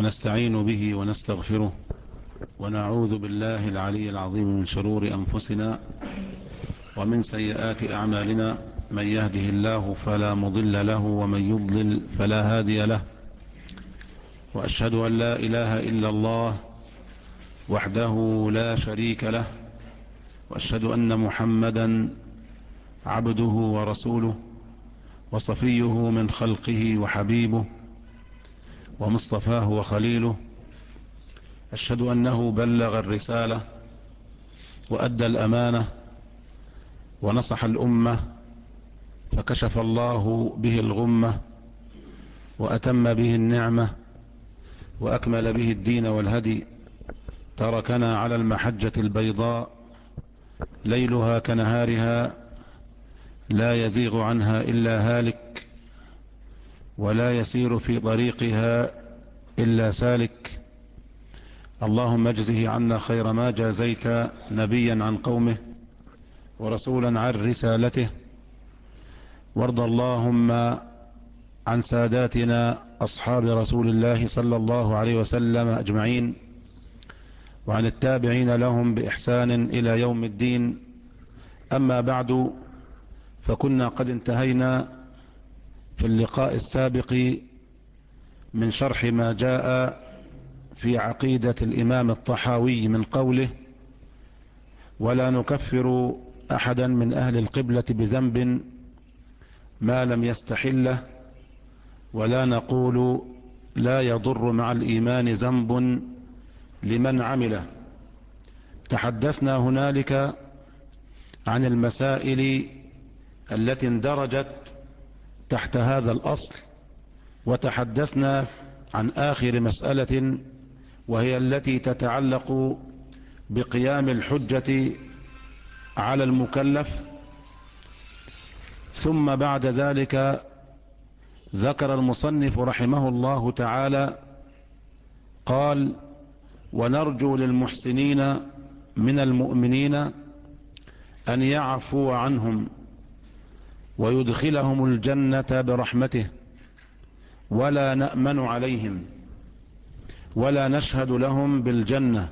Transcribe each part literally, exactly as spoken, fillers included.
ونستعين به ونستغفره ونعوذ بالله العلي العظيم من شرور أنفسنا ومن سيئات أعمالنا. من يهده الله فلا مضل له ومن يضلل فلا هادي له، وأشهد أن لا إله إلا الله وحده لا شريك له، وأشهد أن محمدا عبده ورسوله وصفيه من خلقه وحبيبه ومصطفاه وخليله. أشهد أنه بلغ الرسالة وأدى الأمانة ونصح الأمة، فكشف الله به الغمة وأتم به النعمة وأكمل به الدين والهدي. تركنا على المحجة البيضاء ليلها كنهارها لا يزيغ عنها إلا هالك، ولا يسير في طريقها إلا سالك. اللهم اجزه عنا خير ما جازيت نبيا عن قومه ورسولا عن رسالته، وارض اللهم عن ساداتنا أصحاب رسول الله صلى الله عليه وسلم أجمعين، وعن التابعين لهم بإحسان إلى يوم الدين. أما بعد، فكنا قد انتهينا في اللقاء السابق من شرح ما جاء في عقيدة الإمام الطحاوي من قوله: ولا نكفر أحدا من أهل القبلة بذنب ما لم يستحله، ولا نقول لا يضر مع الإيمان ذنب لمن عمله. تحدثنا هنالك عن المسائل التي اندرجت تحت هذا الأصل، وتحدثنا عن آخر مسألة وهي التي تتعلق بقيام الحجة على المكلف. ثم بعد ذلك ذكر المصنف رحمه الله تعالى قال: ونرجو للمحسنين من المؤمنين أن يعفو عنهم ويدخلهم الجنة برحمته، ولا نأمن عليهم ولا نشهد لهم بالجنة،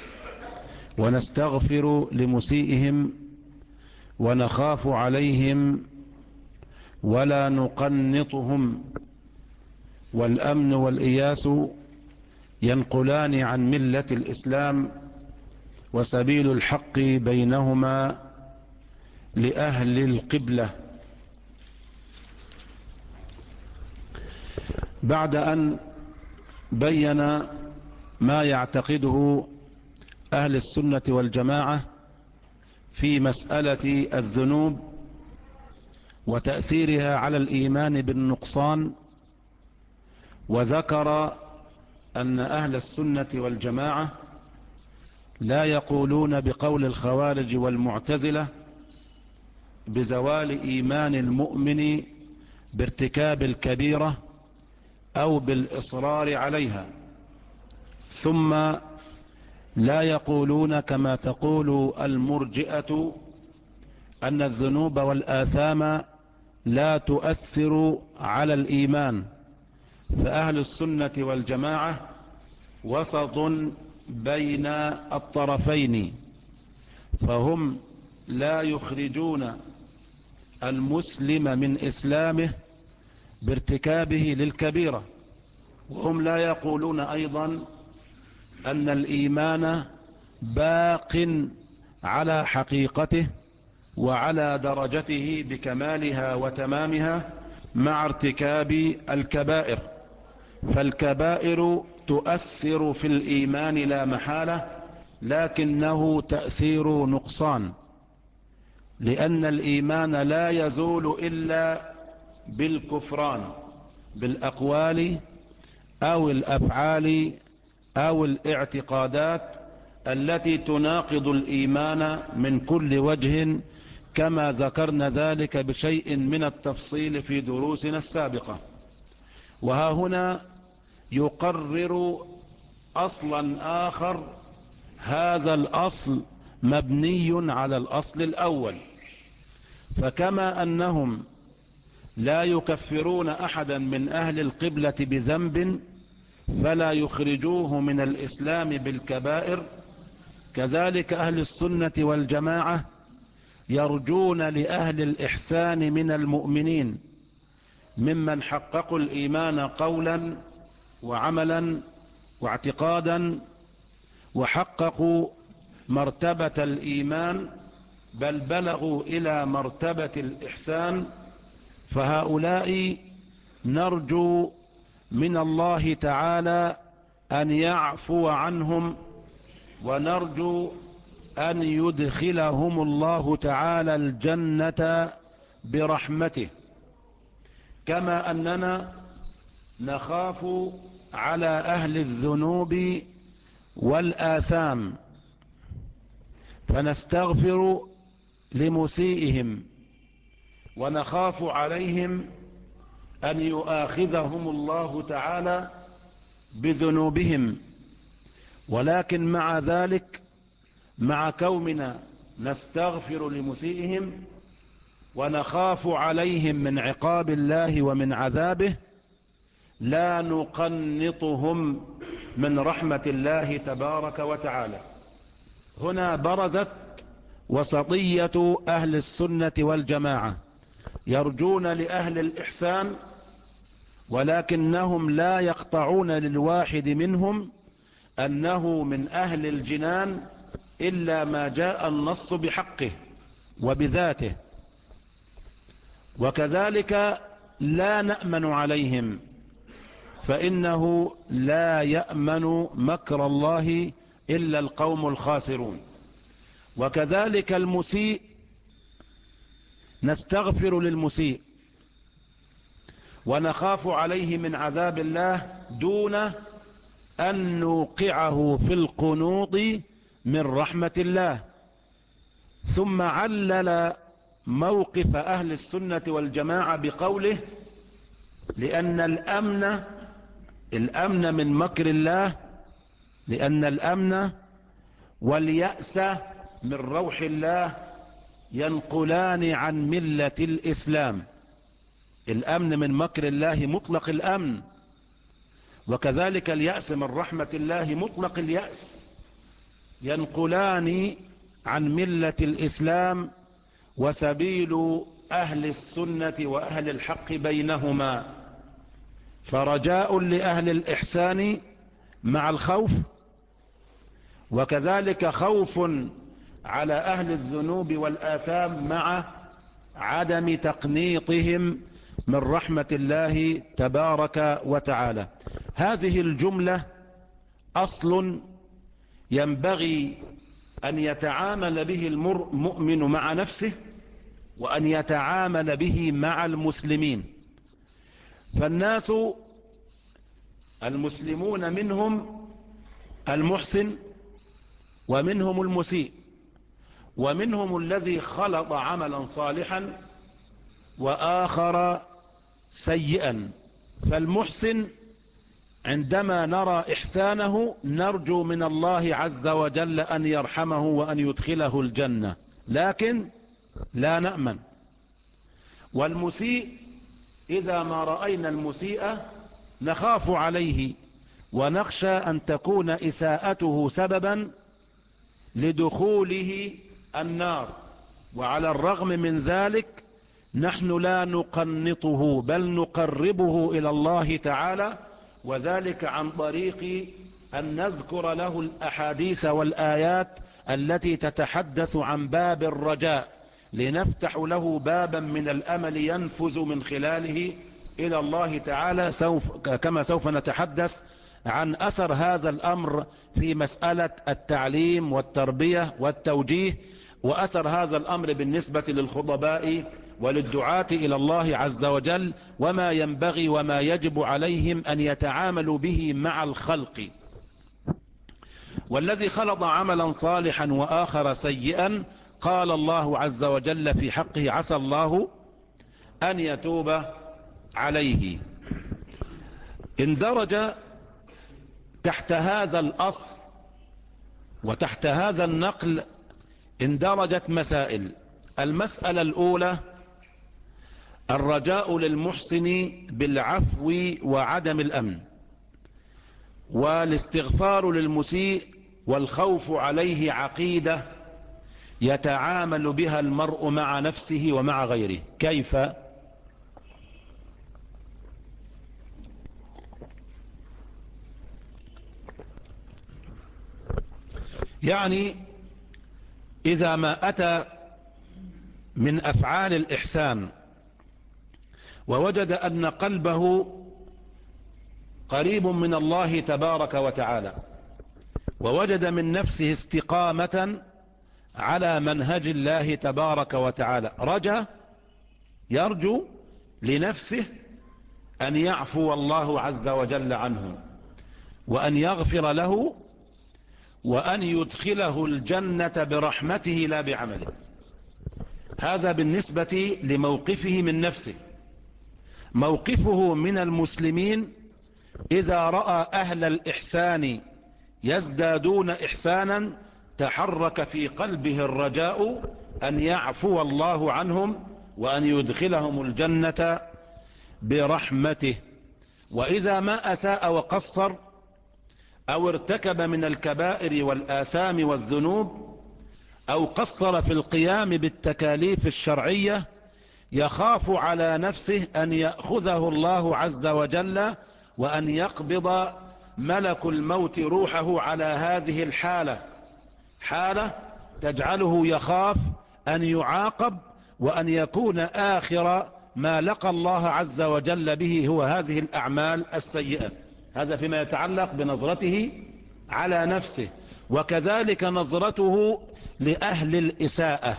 ونستغفر لمسيئهم ونخاف عليهم ولا نقنطهم. والأمن والإياس ينقلان عن ملة الإسلام، وسبيل الحق بينهما لأهل القبلة. بعد أن بين ما يعتقده أهل السنة والجماعة في مسألة الذنوب وتأثيرها على الإيمان بالنقصان، وذكر أن أهل السنة والجماعة لا يقولون بقول الخوارج والمعتزلة بزوال إيمان المؤمن بارتكاب الكبيرة أو بالإصرار عليها، ثم لا يقولون كما تقول المرجئة أن الذنوب والآثام لا تؤثر على الإيمان. فأهل السنة والجماعة وسط بين الطرفين، فهم لا يخرجون المسلم من إسلامه بارتكابه للكبيرة، وهم لا يقولون أيضا أن الإيمان باق على حقيقته وعلى درجته بكمالها وتمامها مع ارتكاب الكبائر. فالكبائر تؤثر في الإيمان لا محالة، لكنه تأثير نقصان، لأن الإيمان لا يزول إلا بالكفران، بالأقوال أو الأفعال أو الاعتقادات التي تناقض الإيمان من كل وجه، كما ذكرنا ذلك بشيء من التفصيل في دروسنا السابقة. وها هنا يقرر أصلا آخر، هذا الأصل مبني على الأصل الأول. فكما أنهم لا يكفرون أحدا من أهل القبلة بذنب، فلا يخرجوه من الإسلام بالكبائر، كذلك أهل السنة والجماعة يرجون لأهل الإحسان من المؤمنين ممن حققوا الإيمان قولا وعملا واعتقادا وحققوا مرتبة الإيمان بل بلغوا إلى مرتبة الإحسان، فهؤلاء نرجو من الله تعالى أن يعفو عنهم، ونرجو أن يدخلهم الله تعالى الجنة برحمته، كما أننا نخاف على أهل الذنوب والآثام فنستغفر لمسيئهم، ونخاف عليهم أن يؤاخذهم الله تعالى بذنوبهم. ولكن مع ذلك، مع كوننا نستغفر لمسيئهم ونخاف عليهم من عقاب الله ومن عذابه، لا نقنطهم من رحمة الله تبارك وتعالى. هنا برزت وسطية أهل السنة والجماعة، يرجون لأهل الإحسان ولكنهم لا يقطعون للواحد منهم أنه من أهل الجنان إلا ما جاء النص بحقه وبذاته، وكذلك لا نأمن عليهم، فإنه لا يأمن مكر الله إلا القوم الخاسرون. وكذلك المسيء نستغفر للمسيء ونخاف عليه من عذاب الله دون أن نوقعه في القنوط من رحمة الله. ثم علل موقف أهل السنة والجماعة بقوله: لأن الأمن الأمن من مكر الله، لأن الأمن واليأس من روح الله ينقلان عن ملة الإسلام. الأمن من مكر الله مطلق الأمن، وكذلك اليأس من رحمة الله مطلق اليأس، ينقلان عن ملة الإسلام، وسبيل أهل السنة وأهل الحق بينهما. فرجاء لأهل الإحسان مع الخوف، وكذلك خوف على أهل الذنوب والآثام مع عدم تقنيطهم من رحمة الله تبارك وتعالى. هذه الجملة أصل ينبغي أن يتعامل به المؤمن مع نفسه، وأن يتعامل به مع المسلمين. فالناس المسلمون منهم المحسن ومنهم المسيء، ومنهم الذي خلط عملا صالحا وآخر سيئا. فالمحسن عندما نرى إحسانه نرجو من الله عز وجل أن يرحمه وأن يدخله الجنة، لكن لا نأمن. والمسيء إذا ما رأينا المسيء نخاف عليه ونخشى أن تكون إساءته سببا لدخوله النار، وعلى الرغم من ذلك نحن لا نقنطه بل نقربه إلى الله تعالى، وذلك عن طريق أن نذكر له الأحاديث والآيات التي تتحدث عن باب الرجاء، لنفتح له بابا من الأمل ينفذ من خلاله إلى الله تعالى، سوف كما سوف نتحدث عن أثر هذا الأمر في مسألة التعليم والتربية والتوجيه، وأثر هذا الأمر بالنسبة للخطباء وللدعاة إلى الله عز وجل، وما ينبغي وما يجب عليهم أن يتعاملوا به مع الخلق. والذي خلط عملا صالحا وآخر سيئا قال الله عز وجل في حقه: عسى الله أن يتوب عليه. اندرج تحت هذا الأصل وتحت هذا النقل اندرجت مسائل. المسألة الأولى: الرجاء للمحسن بالعفو وعدم الأمن. والاستغفار للمسيء والخوف عليه عقيدة يتعامل بها المرء مع نفسه ومع غيره. كيف؟ يعني إذا ما أتى من أفعال الإحسان ووجد أن قلبه قريب من الله تبارك وتعالى، ووجد من نفسه استقامة على منهج الله تبارك وتعالى، رجا يرجو لنفسه أن يعفو الله عز وجل عنه، وأن يغفر له، وأن يدخله الجنة برحمته لا بعمله. هذا بالنسبة لموقفه من نفسه. موقفه من المسلمين إذا رأى أهل الإحسان يزدادون إحسانا تحرك في قلبه الرجاء أن يعفو الله عنهم وأن يدخلهم الجنة برحمته. وإذا ما أساء وقصر أو ارتكب من الكبائر والآثام والذنوب أو قصر في القيام بالتكاليف الشرعية يخاف على نفسه أن يأخذه الله عز وجل وأن يقبض ملك الموت روحه على هذه الحالة، حالة تجعله يخاف أن يعاقب وأن يكون آخر ما لقى الله عز وجل به هو هذه الأعمال السيئة. هذا فيما يتعلق بنظرته على نفسه. وكذلك نظرته لأهل الإساءة،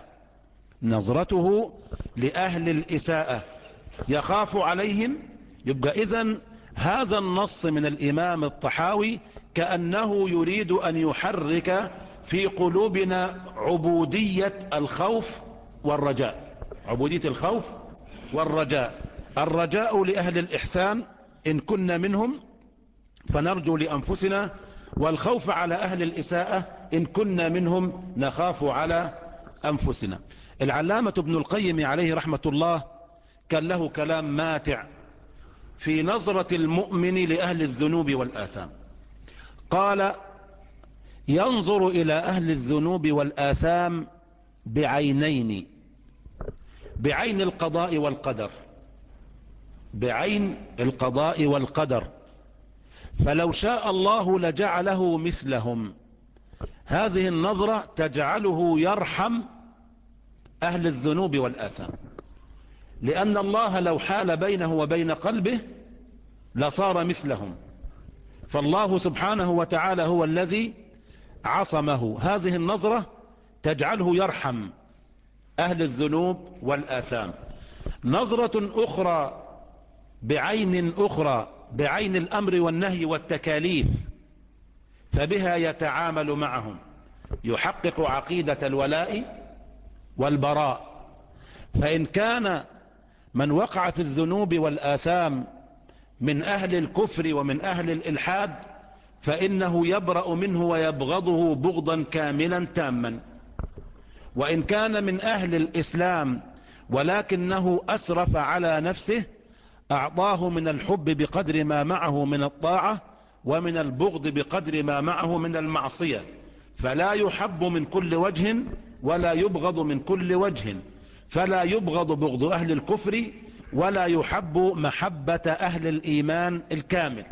نظرته لأهل الإساءة يخاف عليهم. يبقى إذن هذا النص من الإمام الطحاوي كأنه يريد أن يحرك في قلوبنا عبودية الخوف والرجاء، عبودية الخوف والرجاء. الرجاء لأهل الإحسان إن كنا منهم فنرجو لأنفسنا، والخوف على أهل الإساءة إن كنا منهم نخاف على أنفسنا. العلامة ابن القيم عليه رحمة الله كان له كلام ماتع في نظرة المؤمن لأهل الذنوب والآثام. قال: ينظر إلى أهل الذنوب والآثام بعينين، بعين القضاء والقدر، بعين القضاء والقدر، فلو شاء الله لجعله مثلهم. هذه النظرة تجعله يرحم أهل الذنوب والآثام، لأن الله لو حال بينه وبين قلبه لصار مثلهم، فالله سبحانه وتعالى هو الذي عصمه. هذه النظرة تجعله يرحم أهل الذنوب والآثام. نظرة أخرى بعين أخرى، بعين الأمر والنهي والتكاليف، فبها يتعامل معهم، يحقق عقيدة الولاء والبراء. فإن كان من وقع في الذنوب والآثام من أهل الكفر ومن أهل الإلحاد فإنه يبرأ منه ويبغضه بغضا كاملا تاما. وإن كان من أهل الإسلام ولكنه أسرف على نفسه أعطاه من الحب بقدر ما معه من الطاعة ومن البغض بقدر ما معه من المعصية، فلا يحب من كل وجه ولا يبغض من كل وجه، فلا يبغض بغض أهل الكفر ولا يحب محبة أهل الإيمان الكامل.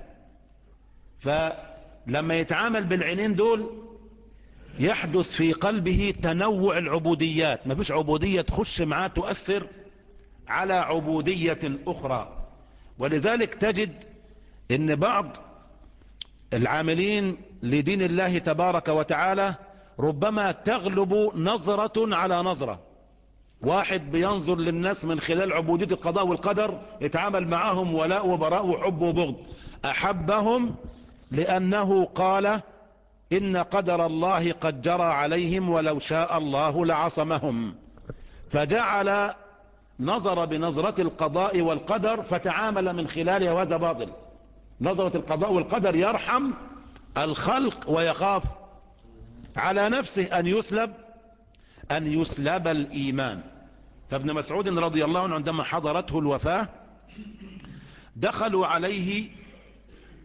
فلما يتعامل بالعينين دول يحدث في قلبه تنوع العبوديات، ما فيش عبودية تخش معاه تؤثر على عبودية أخرى. ولذلك تجد ان بعض العاملين لدين الله تبارك وتعالى ربما تغلب نظرة على نظرة. واحد بينظر للناس من خلال عبودية القضاء والقدر، يتعامل معهم ولاء وبراء وحب وبغض. أحبهم لأنه قال: إن قدر الله قد جرى عليهم ولو شاء الله لعصمهم، فجعل نظر بنظرة القضاء والقدر فتعامل من خلالها، وهذا باطل. نظرة القضاء والقدر يرحم الخلق ويخاف على نفسه أن يسلب أن يسلب الإيمان. فابن مسعود رضي الله عنه عندما حضرته الوفاة دخلوا عليه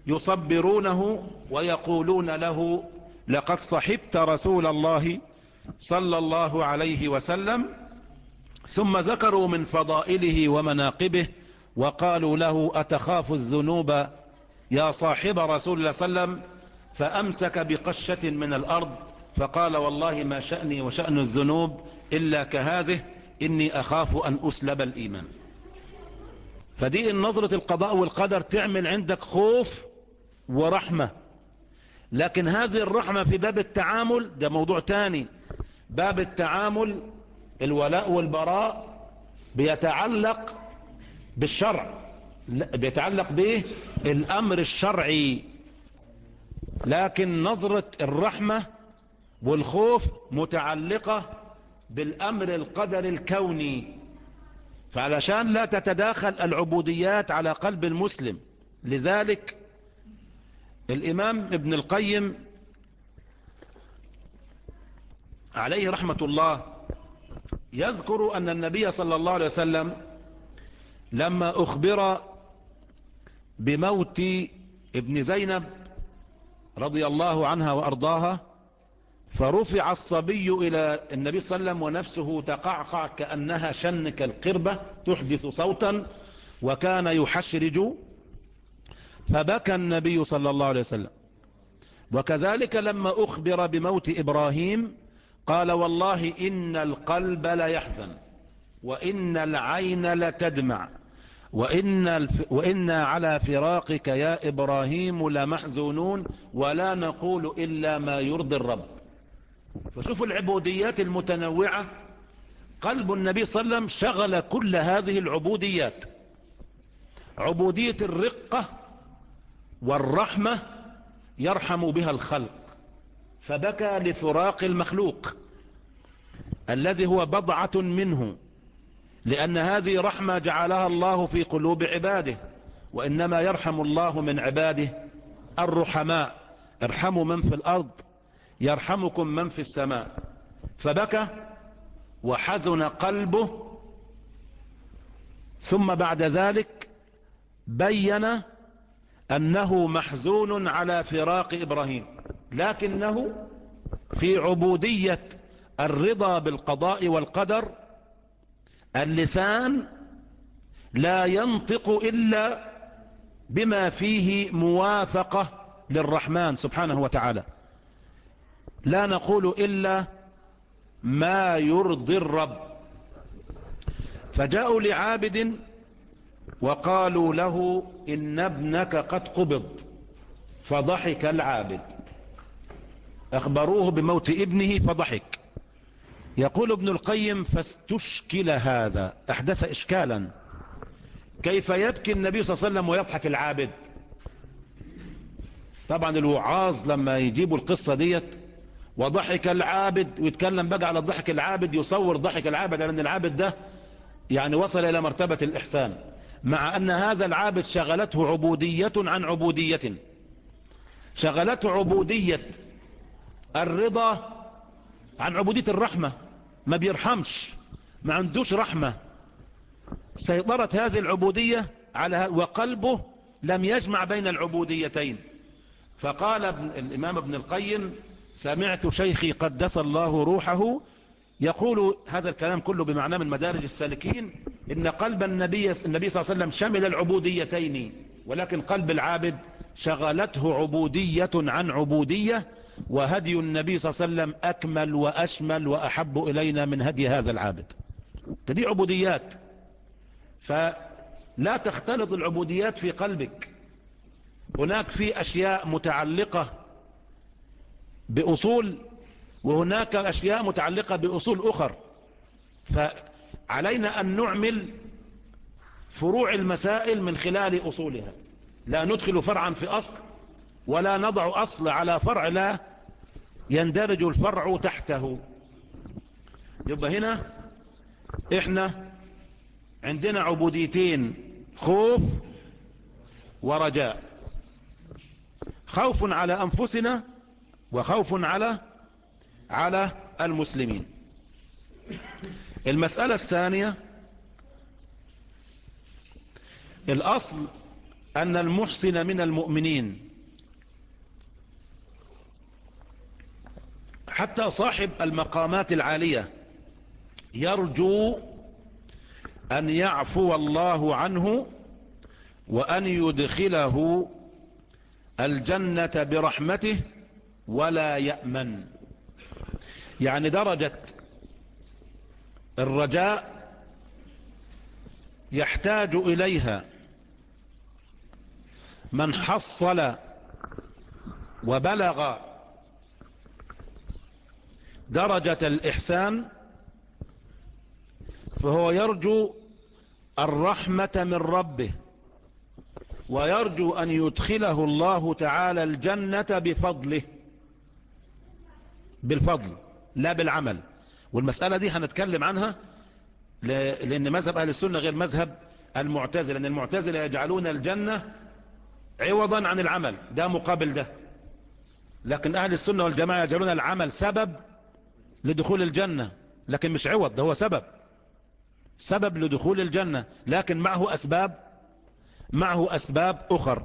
يصبرونه ويقولون له لقد صحبت رسول الله صلى الله عليه وسلم، ثم ذكروا من فضائله ومناقبه وقالوا له أتخاف الذنوب يا صاحب رسول الله صلى الله عليه وسلم؟ فأمسك بقشة من الأرض فقال والله ما شأني وشأن الذنوب إلا كهذه، إني أخاف أن أسلب الإيمان. فدي النظرة القضاء والقدر تعمل عندك خوف ورحمة، لكن هذه الرحمة في باب التعامل ده موضوع تاني. باب التعامل الولاء والبراء بيتعلق بالشرع، بيتعلق به الأمر الشرعي، لكن نظرة الرحمة والخوف متعلقة بالأمر القدر الكوني. فعلشان لا تتداخل العبوديات على قلب المسلم، لذلك الإمام ابن القيم عليه رحمة الله يذكر أن النبي صلى الله عليه وسلم لما أخبر بموت ابن زينب رضي الله عنها وأرضاها، فرفع الصبي إلى النبي صلى الله عليه وسلم ونفسه تقعقع كأنها شنك القربة تحدث صوتا، وكان يحشرج، فبكى النبي صلى الله عليه وسلم. وكذلك لما أخبر بموت إبراهيم قال والله إن القلب لا يحزن وإن العين لتدمع وإن, الف... وإن على فراقك يا إبراهيم لمحزونون ولا نقول إلا ما يرضي الرب. فشوفوا العبوديات المتنوعة، قلب النبي صلى الله عليه وسلم شغل كل هذه العبوديات. عبودية الرقة والرحمة يرحم بها الخلق، فبكى لفراق المخلوق الذي هو بضعة منه، لأن هذه رحمة جعلها الله في قلوب عباده، وإنما يرحم الله من عباده الرحماء. ارحموا من في الأرض يرحمكم من في السماء. فبكى وحزن قلبه، ثم بعد ذلك بين أنه محزون على فراق إبراهيم، لكنه في عبودية الرضا بالقضاء والقدر اللسان لا ينطق إلا بما فيه موافقة للرحمن سبحانه وتعالى، لا نقول إلا ما يرضي الرب. فجاءوا لعابد وقالوا له إن ابنك قد قبض، فضحك العابد. أخبروه بموت ابنه فضحك. يقول ابن القيم فاستشكل هذا، أحدث إشكالا، كيف يبكي النبي صلى الله عليه وسلم ويضحك العابد؟ طبعا الوعاظ لما يجيبوا القصة ديت وضحك العابد ويتكلم بقى على ضحك العابد، يصور ضحك العابد على أن العابد ده يعني وصل إلى مرتبة الإحسان، مع أن هذا العابد شغلته عبودية عن عبودية، شغلته عبودية الرضا عن عبودية الرحمة، ما بيرحمش، ما عندوش رحمة. سيطرت هذه العبودية على وقلبه لم يجمع بين العبوديتين. فقال ابن الإمام ابن القيم سمعت شيخي قدس الله روحه يقول هذا الكلام كله بمعنى من مدارج السالكين، إن قلب النبي النبي صلى الله عليه وسلم شمل العبوديتين، ولكن قلب العابد شغلته عبودية عن عبودية، وهدي النبي صلى الله عليه وسلم أكمل وأشمل وأحب إلينا من هدي هذا العابد. فدي عبوديات، فلا تختلط العبوديات في قلبك. هناك في أشياء متعلقة بأصول، وهناك أشياء متعلقة بأصول أخر، فعلينا أن نعمل فروع المسائل من خلال أصولها، لا ندخل فرعا في أصل ولا نضع أصل على فرع لا يندرج الفرع تحته. يبقى هنا احنا عندنا عبوديتين، خوف ورجاء، خوف على أنفسنا وخوف على على المسلمين. المسألة الثانية، الأصل أن المحسن من المؤمنين، حتى صاحب المقامات العالية يرجو أن يعفو الله عنه وأن يدخله الجنة برحمته ولا يأمن. يعني درجة الرجاء يحتاج إليها من حصل وبلغ درجة الإحسان، فهو يرجو الرحمة من ربه ويرجو أن يدخله الله تعالى الجنة بفضله، بالفضل لا بالعمل. والمسألة دي هنتكلم عنها لأن مذهب أهل السنة غير مذهب المعتزلة، لأن المعتزلة يجعلون الجنة عوضا عن العمل، ده مقابل ده، لكن أهل السنة والجماعة يجعلون العمل سبب لدخول الجنة، لكن مش عوض، ده هو سبب سبب لدخول الجنة، لكن معه أسباب معه أسباب أخر.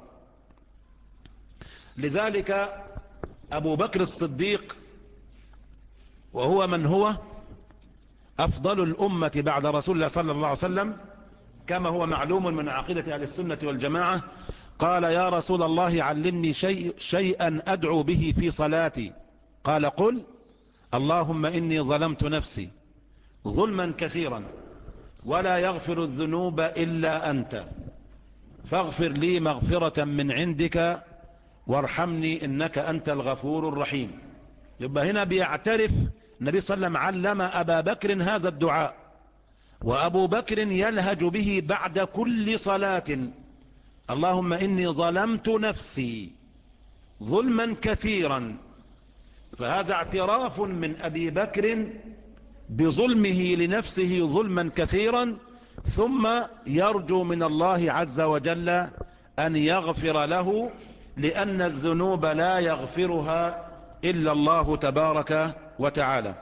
لذلك أبو بكر الصديق، وهو من هو أفضل الأمة بعد رسول الله صلى الله عليه وسلم كما هو معلوم من عقيدة أهل السنة والجماعة، قال يا رسول الله علمني شيء شيئا أدعو به في صلاتي. قال قل اللهم إني ظلمت نفسي ظلما كثيرا ولا يغفر الذنوب إلا أنت فاغفر لي مغفرة من عندك وارحمني إنك أنت الغفور الرحيم. يبقى هنا بيعترف النبي صلى الله عليه وسلم علم أبا بكر هذا الدعاء، وأبو بكر يلهج به بعد كل صلاة اللهم إني ظلمت نفسي ظلما كثيرا. فهذا اعتراف من أبي بكر بظلمه لنفسه ظلما كثيرا، ثم يرجو من الله عز وجل أن يغفر له، لأن الذنوب لا يغفرها إلا الله تبارك وتعالى.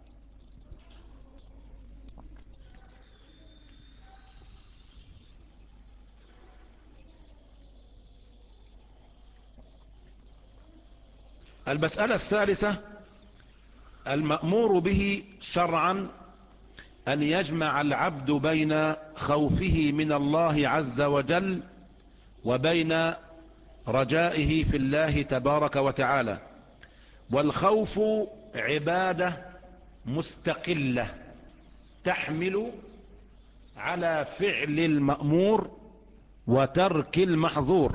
المسألة الثالثة المأمور به شرعا أن يجمع العبد بين خوفه من الله عز وجل وبين رجائه في الله تبارك وتعالى. والخوف عبادة مستقلة تحمل على فعل المأمور وترك المحظور،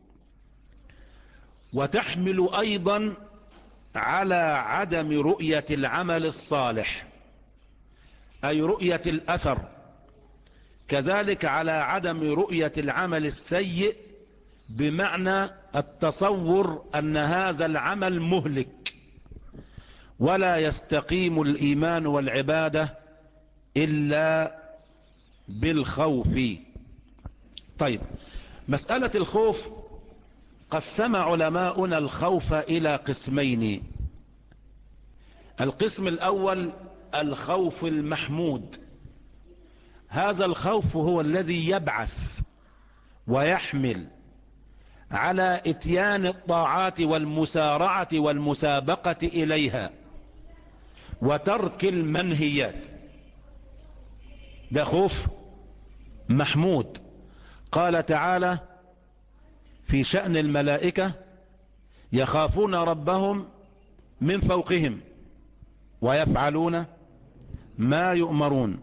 وتحمل أيضا على عدم رؤية العمل الصالح أي رؤية الأثر، كذلك على عدم رؤية العمل السيء بمعنى التصور أن هذا العمل مهلك. ولا يستقيم الإيمان والعبادة إلا بالخوف. طيب، مسألة الخوف قسم علماؤنا الخوف إلى قسمين. القسم الأول الخوف المحمود، هذا الخوف هو الذي يبعث ويحمل على اتيان الطاعات والمسارعة والمسابقة إليها وترك المنهيات، ده خوف محمود. قال تعالى في شأن الملائكة يخافون ربهم من فوقهم ويفعلون ما يؤمرون.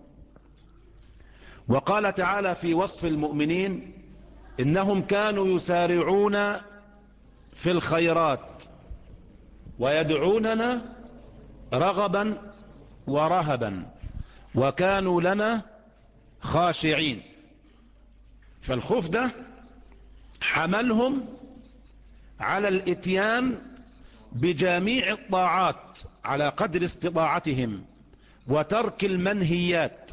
وقال تعالى في وصف المؤمنين إنهم كانوا يسارعون في الخيرات ويدعوننا رغبا ورهبا وكانوا لنا خاشعين. فالخوف ده حملهم على الاتيان بجميع الطاعات على قدر استطاعتهم وترك المنهيات.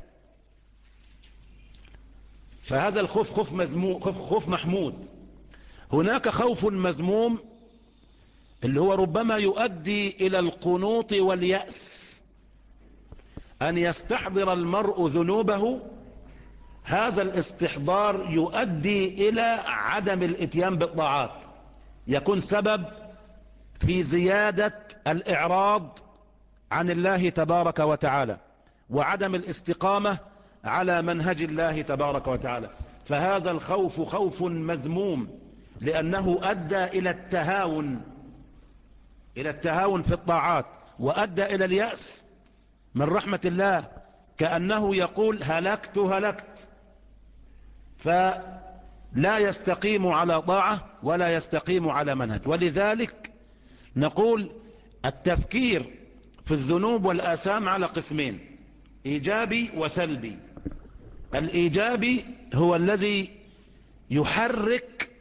فهذا الخوف خوف مذموم، خوف, خوف محمود. هناك خوف مذموم اللي هو ربما يؤدي إلى القنوط واليأس، أن يستحضر المرء ذنوبه هذا الاستحضار يؤدي إلى عدم الاتيان بالطاعات، يكون سبب في زيادة الإعراض عن الله تبارك وتعالى وعدم الاستقامة على منهج الله تبارك وتعالى. فهذا الخوف خوف مذموم، لأنه أدى إلى التهاون إلى التهاون في الطاعات، وأدى إلى اليأس من رحمة الله، كأنه يقول هلكت هلكت، فلا يستقيم على طاعة ولا يستقيم على منهج. ولذلك نقول التفكير في الذنوب والآثام على قسمين: إيجابي وسلبي. الإيجابي هو الذي يحرك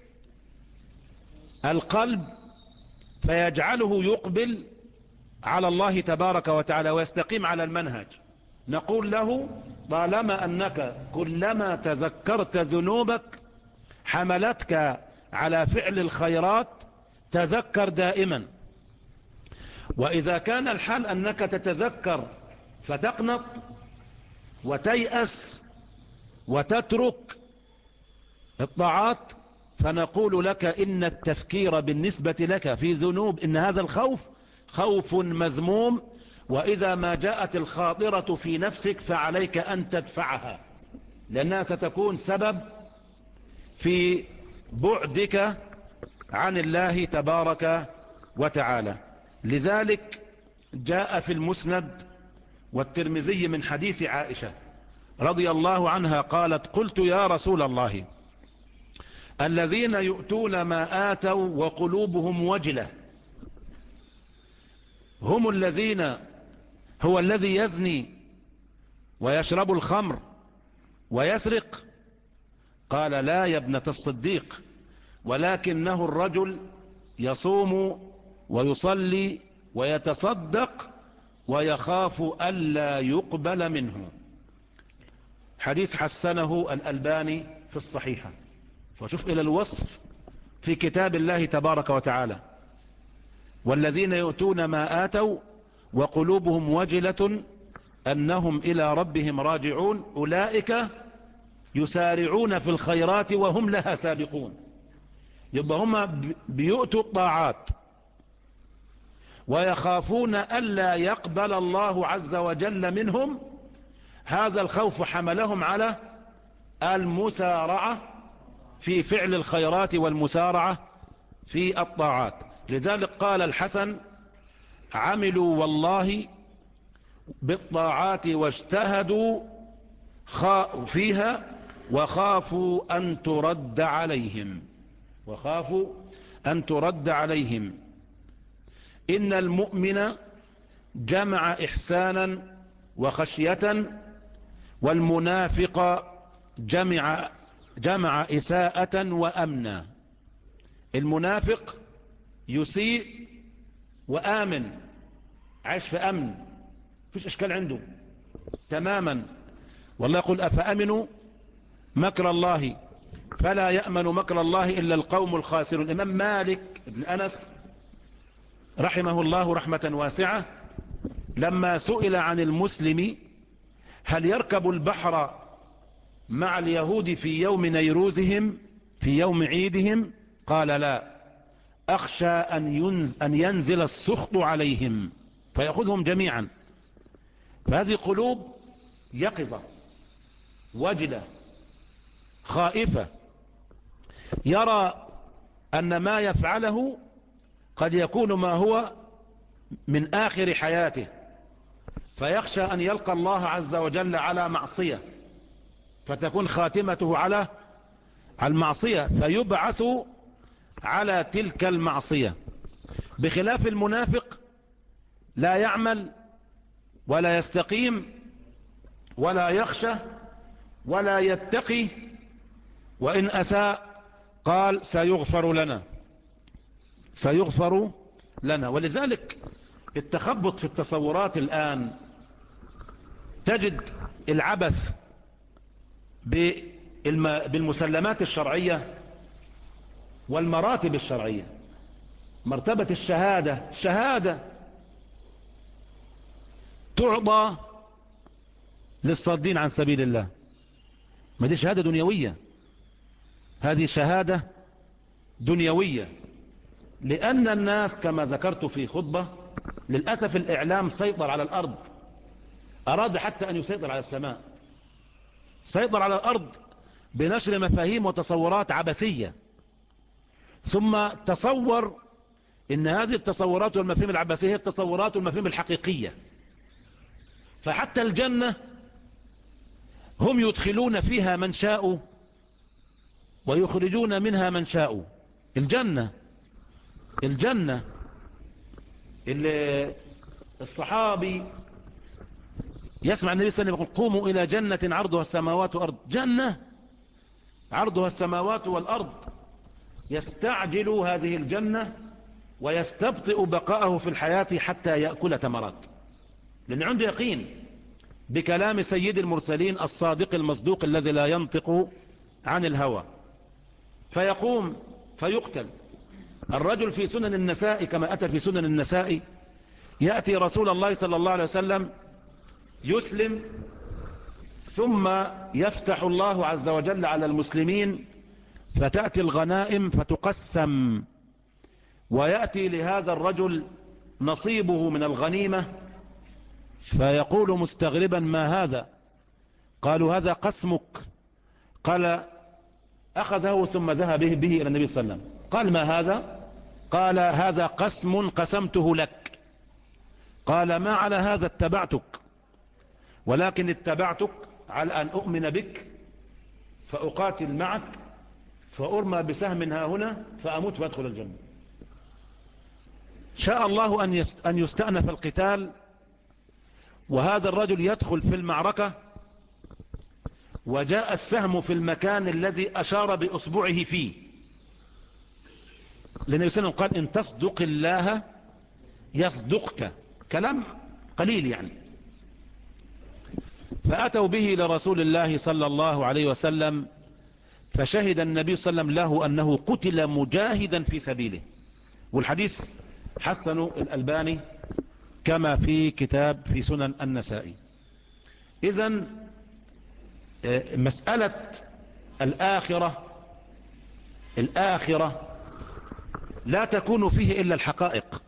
القلب فيجعله يقبل على الله تبارك وتعالى ويستقيم على المنهج. نقول له طالما أنك كلما تذكرت ذنوبك حملتك على فعل الخيرات تذكر دائما. وإذا كان الحال أنك تتذكر فتقنط وتيأس وتترك الطاعات، فنقول لك إن التفكير بالنسبة لك في ذنوب، إن هذا الخوف خوف مذموم، وإذا ما جاءت الخاطرة في نفسك فعليك أن تدفعها، لأنها ستكون سبب في بعدك عن الله تبارك وتعالى. لذلك جاء في المسند والترمذي من حديث عائشة رضي الله عنها قالت: قلت يا رسول الله، الذين يؤتون ما آتوا وقلوبهم وجلة هم الذين هو الذي يزني ويشرب الخمر ويسرق؟ قال: لا يا ابنة الصديق، ولكنه الرجل يصوم ويصلي ويتصدق ويخاف ألا يقبل منه. حديث حسنه الألباني في الصحيحة. فشوف إلى الوصف في كتاب الله تبارك وتعالى: والذين يؤتون ما آتوا وقلوبهم وجلة أنهم إلى ربهم راجعون أولئك يسارعون في الخيرات وهم لها سابقون. يبقى هم بيؤتوا الطاعات ويخافون ألا يقبل الله عز وجل منهم. هذا الخوف حملهم على المسارعة في فعل الخيرات والمسارعة في الطاعات. لذلك قال الحسن: عملوا والله بالطاعات واجتهدوا فيها وخافوا أن ترد عليهم وخافوا أن ترد عليهم إن المؤمن جمع إحسانا وخشية، والمنافق جمع جمع إساءة وأمنا. المنافق يسيء وآمن، عايش في أمن، فيش إشكال عنده تماما. والله يقول: أفأمنوا مكر الله فلا يأمن مكر الله إلا القوم الخاسرون. الإمام مالك بن أنس رحمه الله رحمة واسعة لما سئل عن المسلم هل يركب البحر مع اليهود في يوم نيروزهم في يوم عيدهم، قال: لا، أخشى أن, ينز أن ينزل السخط عليهم فيأخذهم جميعا. فهذه قلوب يقظة وجلة خائفة، يرى أن ما يفعله قد يكون ما هو من آخر حياته، فيخشى أن يلقى الله عز وجل على معصية فتكون خاتمته على المعصية فيبعث على تلك المعصية. بخلاف المنافق لا يعمل ولا يستقيم ولا يخشى ولا يتقي، وإن أساء قال: سيغفر لنا سيغفر لنا. ولذلك التخبط في التصورات الآن تجد العبث بالمسلمات الشرعية والمراتب الشرعية. مرتبة الشهادة شهادة تعطى للصادين عن سبيل الله، ما دي شهادة دنيوية، هذه شهادة دنيوية. لأن الناس كما ذكرت في خطبة، للأسف الإعلام سيطر على الأرض، أراد حتى أن يسيطر على السماء، سيطر على الأرض بنشر مفاهيم وتصورات عبثية، ثم تصور إن هذه التصورات والمفاهيم العبثية هي التصورات والمفاهيم الحقيقية. فحتى الجنة هم يدخلون فيها من شاءوا ويخرجون منها من شاءوا. الجنة الجنة اللي الصحابي يسمع النبي صلى الله عليه وسلم يقول قوموا إلى جنة عرضها السماوات والأرض، جنة عرضها السماوات والأرض، يستعجل هذه الجنة ويستبطئ بقاءه في الحياة حتى يأكل تمرات، لأن عنده يقين بكلام سيد المرسلين الصادق المصدوق الذي لا ينطق عن الهوى. فيقوم فيقتل. الرجل في سنن النساء كما أتى في سنن النساء يأتي رسول الله صلى الله عليه وسلم يسلم، ثم يفتح الله عز وجل على المسلمين فتأتي الغنائم فتقسم، ويأتي لهذا الرجل نصيبه من الغنيمة، فيقول مستغربا ما هذا؟ قالوا هذا قسمك. قال أخذه ثم ذهب به, به إلى النبي صلى الله عليه وسلم. قال ما هذا؟ قال هذا قسم قسمته لك. قال ما على هذا اتبعتك، ولكن اتبعتك على أن أؤمن بك فأقاتل معك فأرمى بسهم ها هنا فأموت فأدخل الجنة. شاء الله أن يستأنف القتال، وهذا الرجل يدخل في المعركة، وجاء السهم في المكان الذي أشار بأصبعه فيه، لأن صلى الله عليه وسلم قال إن تصدق الله يصدقك، كلام قليل يعني. فأتوا به لرسول الله صلى الله عليه وسلم، فشهد النبي صلى الله عليه وسلم له أنه قتل مجاهدا في سبيله. والحديث حسن الألباني كما في كتاب في سنن النسائي. إذن مسألة الآخرة الآخرة لا تكون فيه إلا الحقائق.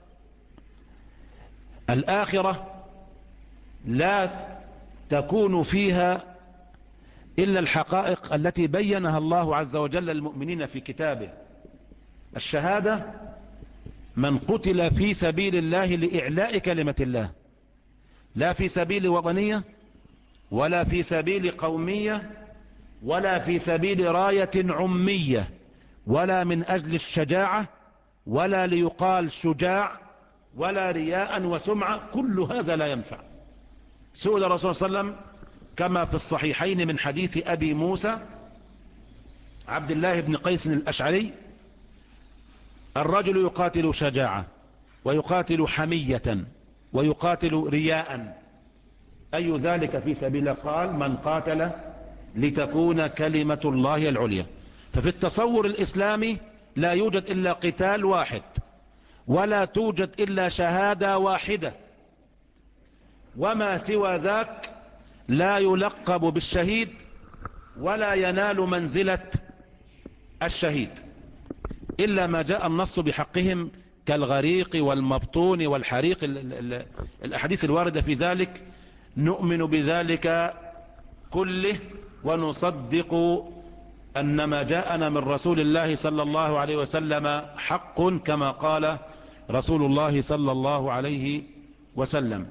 الآخرة لا تكون فيها إلا الحقائق التي بينها الله عز وجل للمؤمنين في كتابه. الشهادة من قتل في سبيل الله لإعلاء كلمة الله، لا في سبيل وطنية ولا في سبيل قومية ولا في سبيل راية عمية ولا من أجل الشجاعة ولا ليقال شجاع ولا رياء وسمعة، كل هذا لا ينفع. سئل الرسول صلى الله عليه وسلم كما في الصحيحين من حديث أبي موسى عبد الله بن قيس الأشعري: الرجل يقاتل شجاعة ويقاتل حمية ويقاتل رياء، أي ذلك في سبيل الله؟ قال: من قاتل لتكون كلمة الله العليا. ففي التصور الإسلامي لا يوجد إلا قتال واحد، ولا توجد إلا شهادة واحدة، وما سوى ذاك لا يلقب بالشهيد ولا ينال منزلة الشهيد إلا ما جاء النص بحقهم كالغريق والمبطون والحريق، الأحاديث الواردة في ذلك. نؤمن بذلك كله ونصدق أن ما جاءنا من رسول الله صلى الله عليه وسلم حق كما قال رسول الله صلى الله عليه وسلم.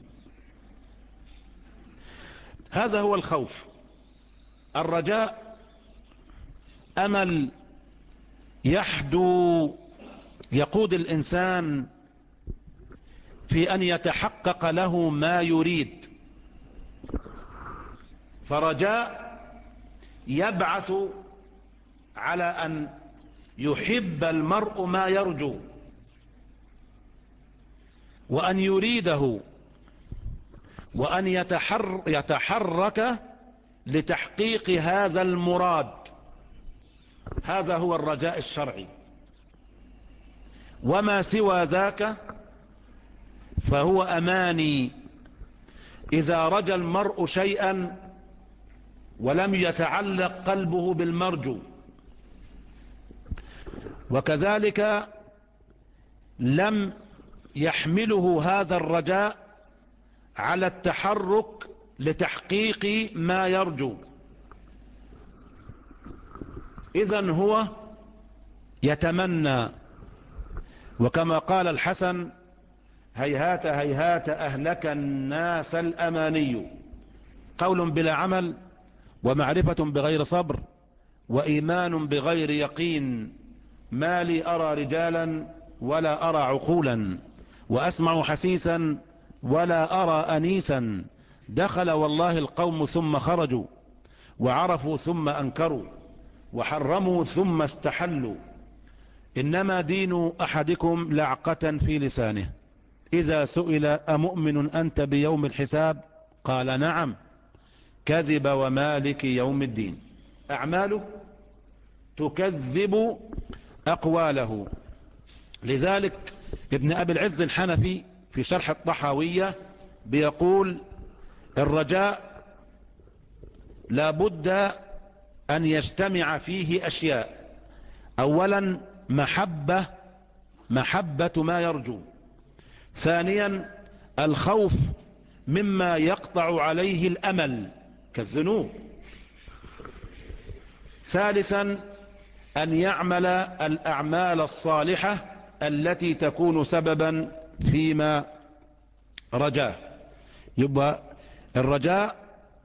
هذا هو الخوف. الرجاء أمل يحدو يقود الإنسان في أن يتحقق له ما يريد. فرجاء يبعث على أن يحب المرء ما يرجو وأن يريده وأن يتحر يتحرك لتحقيق هذا المراد. هذا هو الرجاء الشرعي. وما سوى ذاك فهو أماني. إذا رجى المرء شيئا ولم يتعلق قلبه بالمرجو. وكذلك لم يحمله هذا الرجاء على التحرك لتحقيق ما يرجو. إذن هو يتمنى، وكما قال الحسن: هيهات هيهات أهلك الناس الأماني. قول بلا عمل، ومعرفة بغير صبر، وإيمان بغير يقين. ما لي أرى رجالا ولا أرى عقولا، وأسمع حسيسا ولا أرى أنيسا. دخل والله القوم ثم خرجوا، وعرفوا ثم أنكروا، وحرموا ثم استحلوا. إنما دين أحدكم لعقة في لسانه. إذا سئل: أمؤمن أنت بيوم الحساب؟ قال: نعم. كذب ومالك يوم الدين. أعماله تكذب أقواله. لذلك ابن أبي العز الحنفي في شرح الطحاوية بيقول: الرجاء لابد أن يجتمع فيه أشياء. أولا محبة محبة ما يرجو. ثانيا الخوف مما يقطع عليه الأمل كالذنوب. ثالثا أن يعمل الأعمال الصالحة التي تكون سببا فيما رجاه. يبقى الرجاء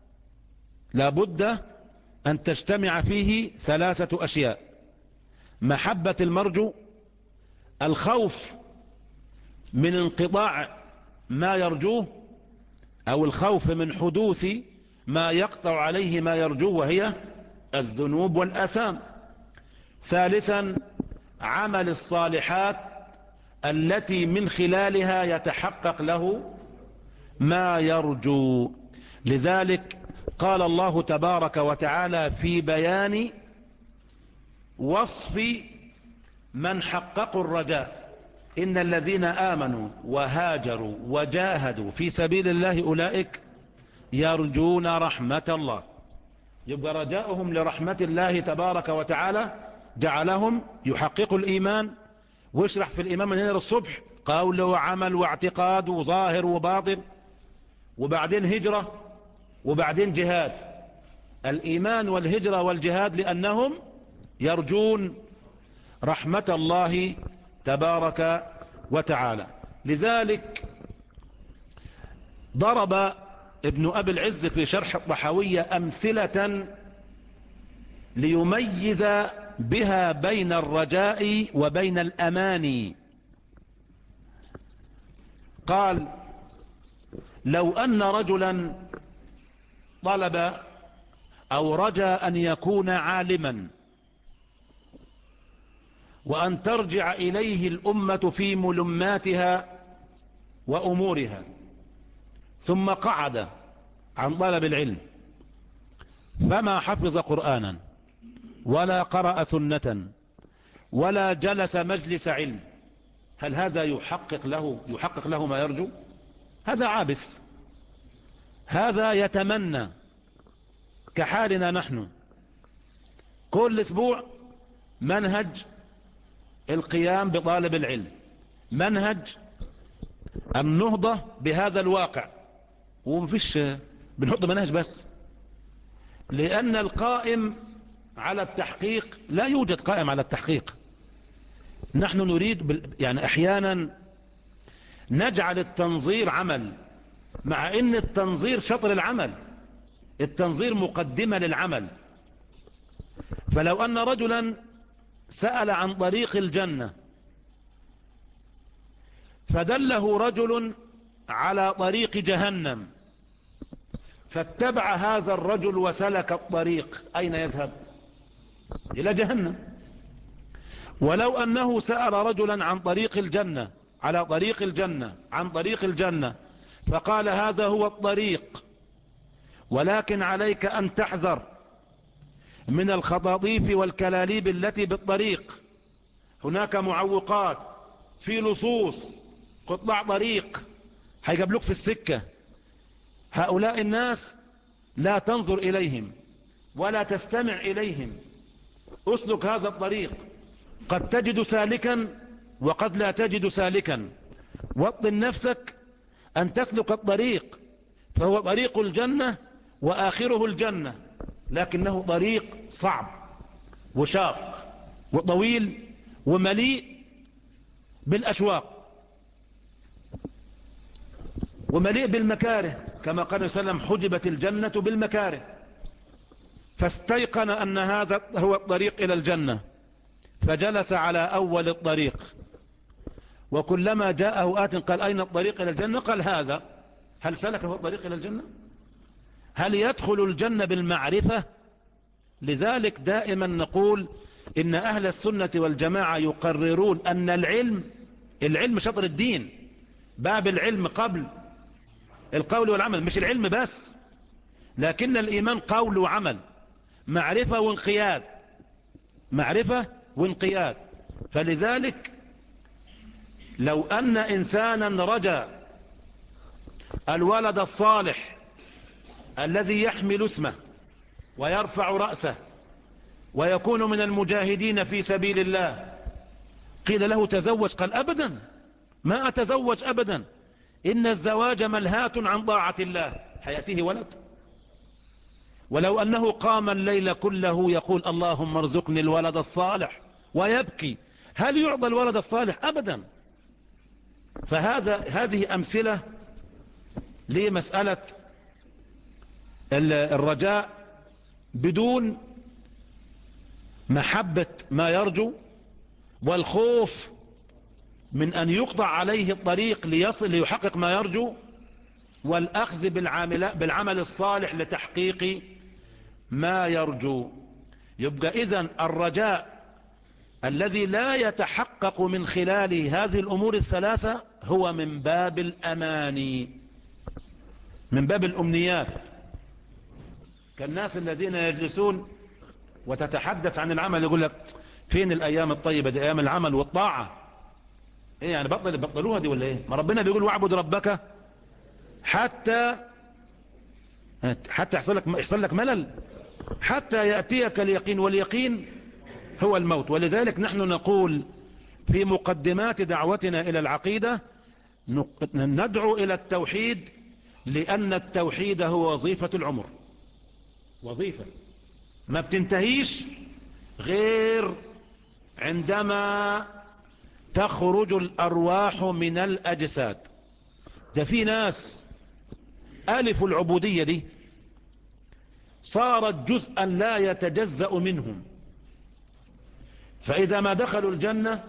لابد أن تجتمع فيه ثلاثة أشياء: محبة المرجو، الخوف من انقطاع ما يرجوه، أو الخوف من حدوث ما يقطع عليه ما يرجوه، وهي الذنوب والآثام. ثالثا عمل الصالحات التي من خلالها يتحقق له ما يرجو. لذلك قال الله تبارك وتعالى في بيان وصف من حققوا الرجاء: إن الذين آمنوا وهاجروا وجاهدوا في سبيل الله أولئك يرجون رحمة الله. يبقى رجاؤهم لرحمة الله تبارك وتعالى جعلهم يحققوا الإيمان. ويشرح في الإيمان من هنا الصبح: قول وعمل واعتقاد وظاهر وباطن، وبعدين هجرة، وبعدين جهاد. الإيمان والهجرة والجهاد لأنهم يرجون رحمة الله تبارك وتعالى. لذلك ضرب ابن أبي العز في شرح الطحاوية أمثلة ليميز بها بين الرجاء وبين الأماني. قال: لو أن رجلا طلب أو رجى أن يكون عالما، وأن ترجع إليه الأمة في ملماتها وأمورها، ثم قعد عن طلب العلم فما حفظ قرآنا ولا قرأ سنة ولا جلس مجلس علم، هل هذا يحقق له يحقق له ما يرجو؟ هذا عابث، هذا يتمنى كحالنا نحن. كل اسبوع منهج القيام بطالب العلم، منهج النهضة بهذا الواقع، ومفيش بنحط منهج بس، لأن القائم على التحقيق لا يوجد قائم على التحقيق. نحن نريد بال... يعني أحيانا نجعل التنظير عمل، مع أن التنظير شطر العمل، التنظير مقدمة للعمل. فلو أن رجلا سأل عن طريق الجنة فدله رجل على طريق جهنم، فاتبع هذا الرجل وسلك الطريق، أين يذهب؟ إلى جهنم. ولو أنه سأل رجلا عن طريق الجنة على طريق الجنة عن طريق الجنة فقال: هذا هو الطريق، ولكن عليك أن تحذر من الخطاطيف والكلاليب التي بالطريق، هناك معوقات، في لصوص، قطاع طريق هيقابلوك في السكة. هؤلاء الناس لا تنظر إليهم، ولا تستمع إليهم، أسلك هذا الطريق، قد تجد سالكا وقد لا تجد سالكا، وطن نفسك أن تسلك الطريق، فهو طريق الجنة وآخره الجنة، لكنه طريق صعب وشاق وطويل ومليء بالأشواق ومليء بالمكاره، كما قال صلى الله عليه وسلم: حجبت الجنة بالمكاره. فاستيقن أن هذا هو الطريق إلى الجنة، فجلس على أول الطريق، وكلما جاءه آت قال: أين الطريق إلى الجنة؟ قال: هذا. هل سلك هو الطريق إلى الجنة؟ هل يدخل الجنة بالمعرفة؟ لذلك دائما نقول إن أهل السنة والجماعة يقررون أن العلم العلم شطر الدين، باب العلم قبل القول والعمل، مش العلم بس، لكن الإيمان قول وعمل، معرفة وانقياد، معرفة وانقياد. فلذلك لو أن إنسانا رجا الولد الصالح الذي يحمل اسمه ويرفع رأسه ويكون من المجاهدين في سبيل الله، قيل له: تزوج؟ قال: أبدا، ما أتزوج أبدا، إن الزواج ملهاة عن طاعة الله، حياته ولد. ولو أنه قام الليل كله يقول: اللهم ارزقني الولد الصالح، ويبكي، هل يعطى الولد الصالح؟ أبدا. فهذا هذه أمثلة لمسألة الرجاء بدون محبة ما يرجو، والخوف من أن يقطع عليه الطريق ليصل ليحقق ما يرجو، والأخذ بالعمل الصالح لتحقيق ما يرجو. يبقى إذن الرجاء الذي لا يتحقق من خلال هذه الأمور الثلاثة هو من باب الأماني، من باب الأمنيات، كالناس الذين يجلسون وتتحدث عن العمل، يقول لك: فين الأيام الطيبة دي، أيام العمل والطاعة؟ إيه يعني بطل بطلوها دي ولا إيه؟ ما ربنا بيقول: واعبد ربك حتى حتى يحصل لك يحصل لك ملل، حتى يأتيك اليقين، واليقين هو الموت. ولذلك نحن نقول في مقدمات دعوتنا إلى العقيدة: ندعو إلى التوحيد، لأن التوحيد هو وظيفة العمر، وظيفة ما بتنتهيش غير عندما تخرج الأرواح من الأجساد. ده في ناس ألف العبودية دي صارت جزءا لا يتجزأ منهم، فإذا ما دخلوا الجنة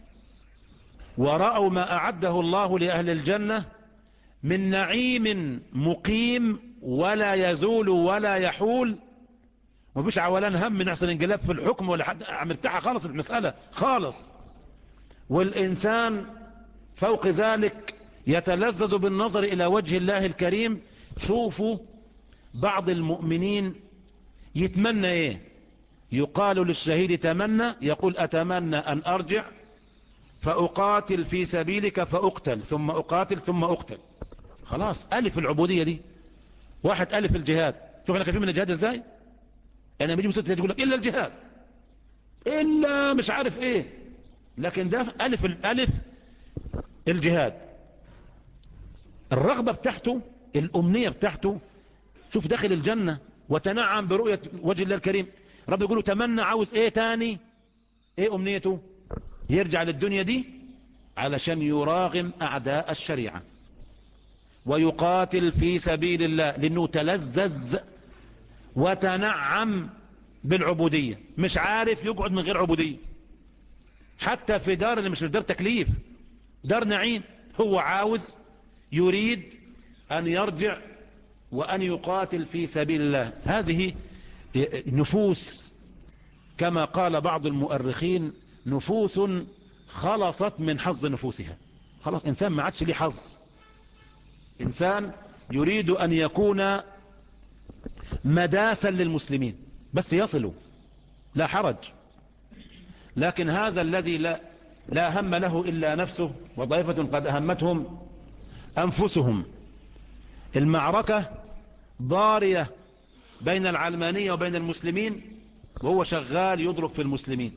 ورأوا ما أعده الله لأهل الجنة من نعيم مقيم ولا يزول ولا يحول، ومفيش عولان هم من يحصل انقلاب في الحكم ولا حد، مرتاحة خالص المسألة خالص. والإنسان فوق ذلك يتلذذ بالنظر إلى وجه الله الكريم. شوفوا بعض المؤمنين يتمنى ايه؟ يقال للشهيد: تمنى، يقول: أتمنى أن أرجع فأقاتل في سبيلك فأقتل، ثم أقاتل ثم أقتل. خلاص ألف العبودية دي. واحد ألف الجهاد. شوف احنا خايفين من الجهاد ازاي؟ انا بيجي مسلسل يقول لك: إلا الجهاد، إلا مش عارف ايه، لكن ده ألف الألف الجهاد. الرغبة بتاعته، الأمنية بتاعته، شوف داخل الجنة وتنعم برؤية وجه الله الكريم، رب يقوله: تمنى، عاوز ايه تاني؟ ايه أمنيته؟ يرجع للدنيا دي علشان يراغم أعداء الشريعة ويقاتل في سبيل الله، لأنه تلذذ وتنعم بالعبودية، مش عارف يقعد من غير عبودية، حتى في دار اللي مش في دار تكليف، دار نعيم، هو عاوز يريد أن يرجع وأن يقاتل في سبيل الله. هذه نفوس كما قال بعض المؤرخين: نفوس خلصت من حظ نفوسها. خلاص إنسان ما عادش ليه حظ، إنسان يريد أن يكون مداسا للمسلمين بس يصلوا، لا حرج. لكن هذا الذي لا, لا هم له إلا نفسه، وضيفة قد أهمتهم أنفسهم، المعركة ضارية بين العلمانية وبين المسلمين، وهو شغال يضرب في المسلمين،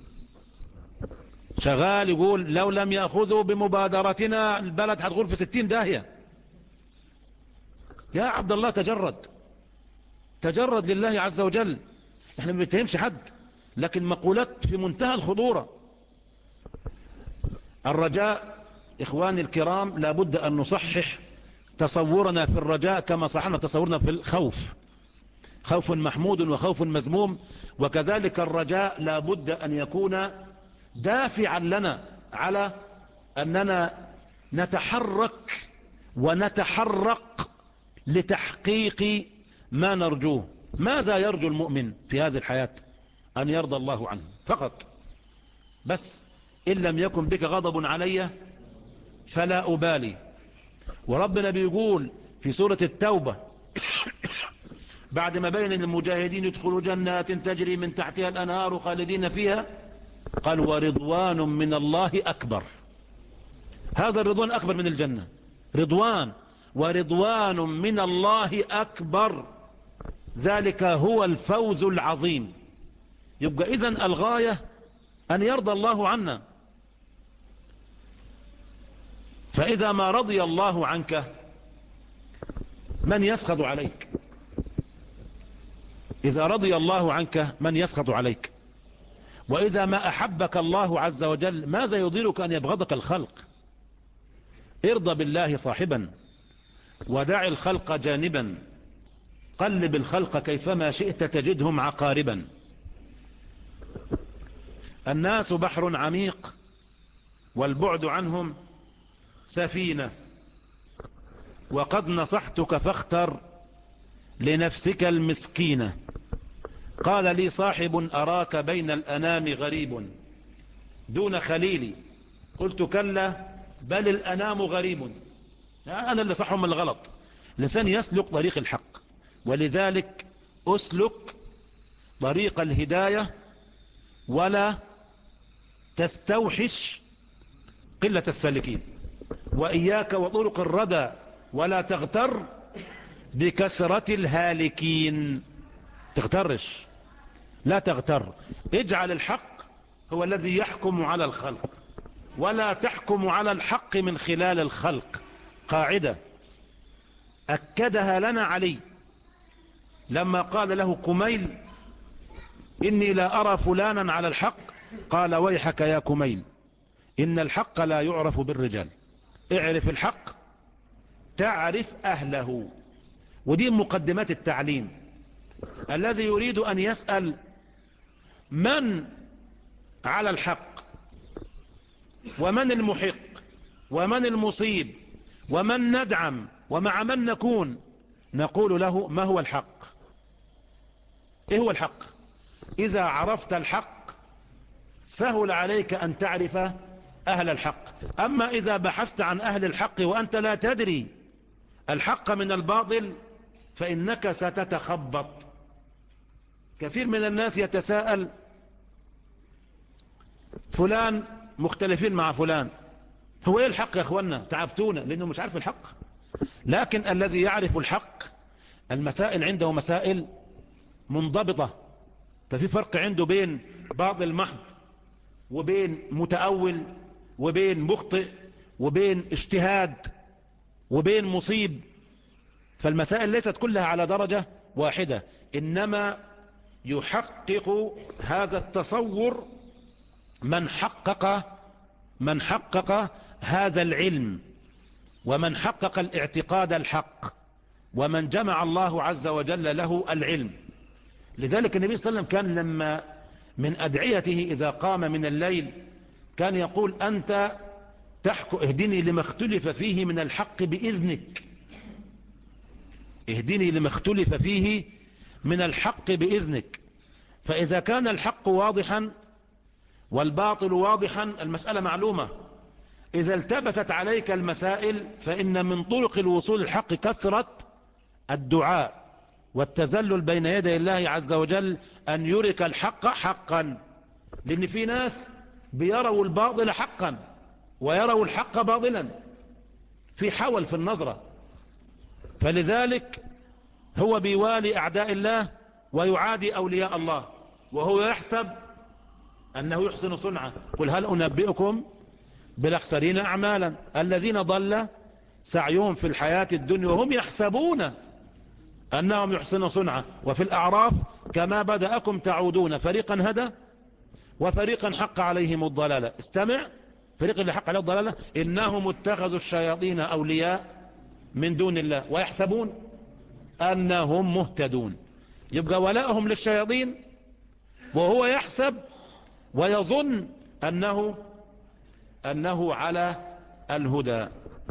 شغال يقول لو لم يأخذوا بمبادرتنا البلد هتغول في ستين داهية. يا عبد الله تجرد، تجرد لله عز وجل. احنا ما بنتهمش حد، لكن مقولات في منتهى الخطورة. الرجاء إخواني الكرام لابد أن نصحح تصورنا في الرجاء كما صححنا تصورنا في الخوف. خوف محمود وخوف مذموم، وكذلك الرجاء لابد أن يكون دافعا لنا على أننا نتحرك ونتحرق لتحقيق ما نرجوه. ماذا يرجو المؤمن في هذه الحياة؟ أن يرضى الله عنه فقط. بس إن لم يكن بك غضب علي فلا أبالي. وربنا بيقول في سورة التوبة بعد ما بين المجاهدين يدخلوا جنات تجري من تحتها الأنهار خالدين فيها، قال ورضوان من الله أكبر. هذا الرضوان أكبر من الجنة، رضوان، ورضوان من الله أكبر، ذلك هو الفوز العظيم. يبقى إذن الغاية أن يرضى الله عنا. فإذا ما رضي الله عنك من يسخط عليك؟ إذا رضي الله عنك من يسخط عليك؟ وإذا ما أحبك الله عز وجل ماذا يضيرك أن يبغضك الخلق؟ ارضى بالله صاحبا ودع الخلق جانبا، قلب الخلق كيفما شئت تجدهم عقاربا. الناس بحر عميق والبعد عنهم سفينة، وقد نصحتك فاختر لنفسك المسكينة. قال لي صاحب أراك بين الأنام غريب دون خليلي، قلت كلا بل الأنام غريب. أنا اللي صح من الغلط. لسان يسلك طريق الحق، ولذلك أسلك طريق الهداية ولا تستوحش قلة السالكين، وإياك وطرق الردى ولا تغتر بكثرة الهالكين. تغترش، لا تغتر. اجعل الحق هو الذي يحكم على الخلق، ولا تحكم على الحق من خلال الخلق. قاعدة أكدها لنا علي لما قال له كميل إني لا أرى فلانا على الحق، قال ويحك يا كميل إن الحق لا يعرف بالرجال. اعرف الحق تعرف أهله. ودي مقدمات التعليم. الذي يريد أن يسأل من على الحق ومن المحق ومن المصيب ومن ندعم ومع من نكون، نقول له ما هو الحق؟ ايه هو الحق؟ إذا عرفت الحق سهل عليك أن تعرف أهل الحق. أما إذا بحثت عن أهل الحق وأنت لا تدري الحق من الباطل فإنك ستتخبط. كثير من الناس يتساءل فلان مختلفين مع فلان، هو ايه الحق يا اخوانا؟ تعبتونا لانه مش عارف الحق. لكن الذي يعرف الحق المسائل عنده مسائل منضبطة، ففي فرق عنده بين باطل محض وبين متأول وبين مخطئ وبين اجتهاد وبين مصيب. فالمسائل ليست كلها على درجة واحدة، إنما يحقق هذا التصور من حقق من حقق هذا العلم، ومن حقق الاعتقاد الحق، ومن جمع الله عز وجل له العلم. لذلك النبي صلى الله عليه وسلم كان لما من أدعيته إذا قام من الليل كان يقول أنت تحكم اهدني لما اختلف فيه من الحق بإذنك، اهدني لما اختلف فيه من الحق بإذنك. فإذا كان الحق واضحا والباطل واضحا المسألة معلومة. إذا التبست عليك المسائل فإن من طرق الوصول الحق كثرة الدعاء والتذلل بين يدي الله عز وجل أن يرك الحق حقا. لأن في ناس بيروا الباطل حقا ويروا الحق باطلا، في حول في النظرة. فلذلك هو بيوالي أعداء الله ويعادي أولياء الله وهو يحسب أنه يحسن صنعا. قل هل أنبئكم بالأخسرين أعمالا الذين ضل سعيهم في الحياة الدنيا وهم يحسبون أنهم يحسنون صنعا. وفي الأعراف كما بدأكم تعودون فريقا هدى وفريقا حق عليهم الضلالة. استمع، فريق اللي حق عليه الضلالة إنهم اتخذوا الشياطين أولياء من دون الله ويحسبون أنهم مهتدون. يبقى ولاءهم للشياطين وهو يحسب ويظن أنه أنه على الهدى.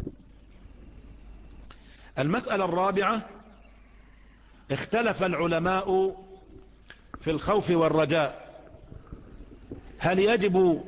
المسألة الرابعة، اختلف العلماء في الخوف والرجاء، هل يجب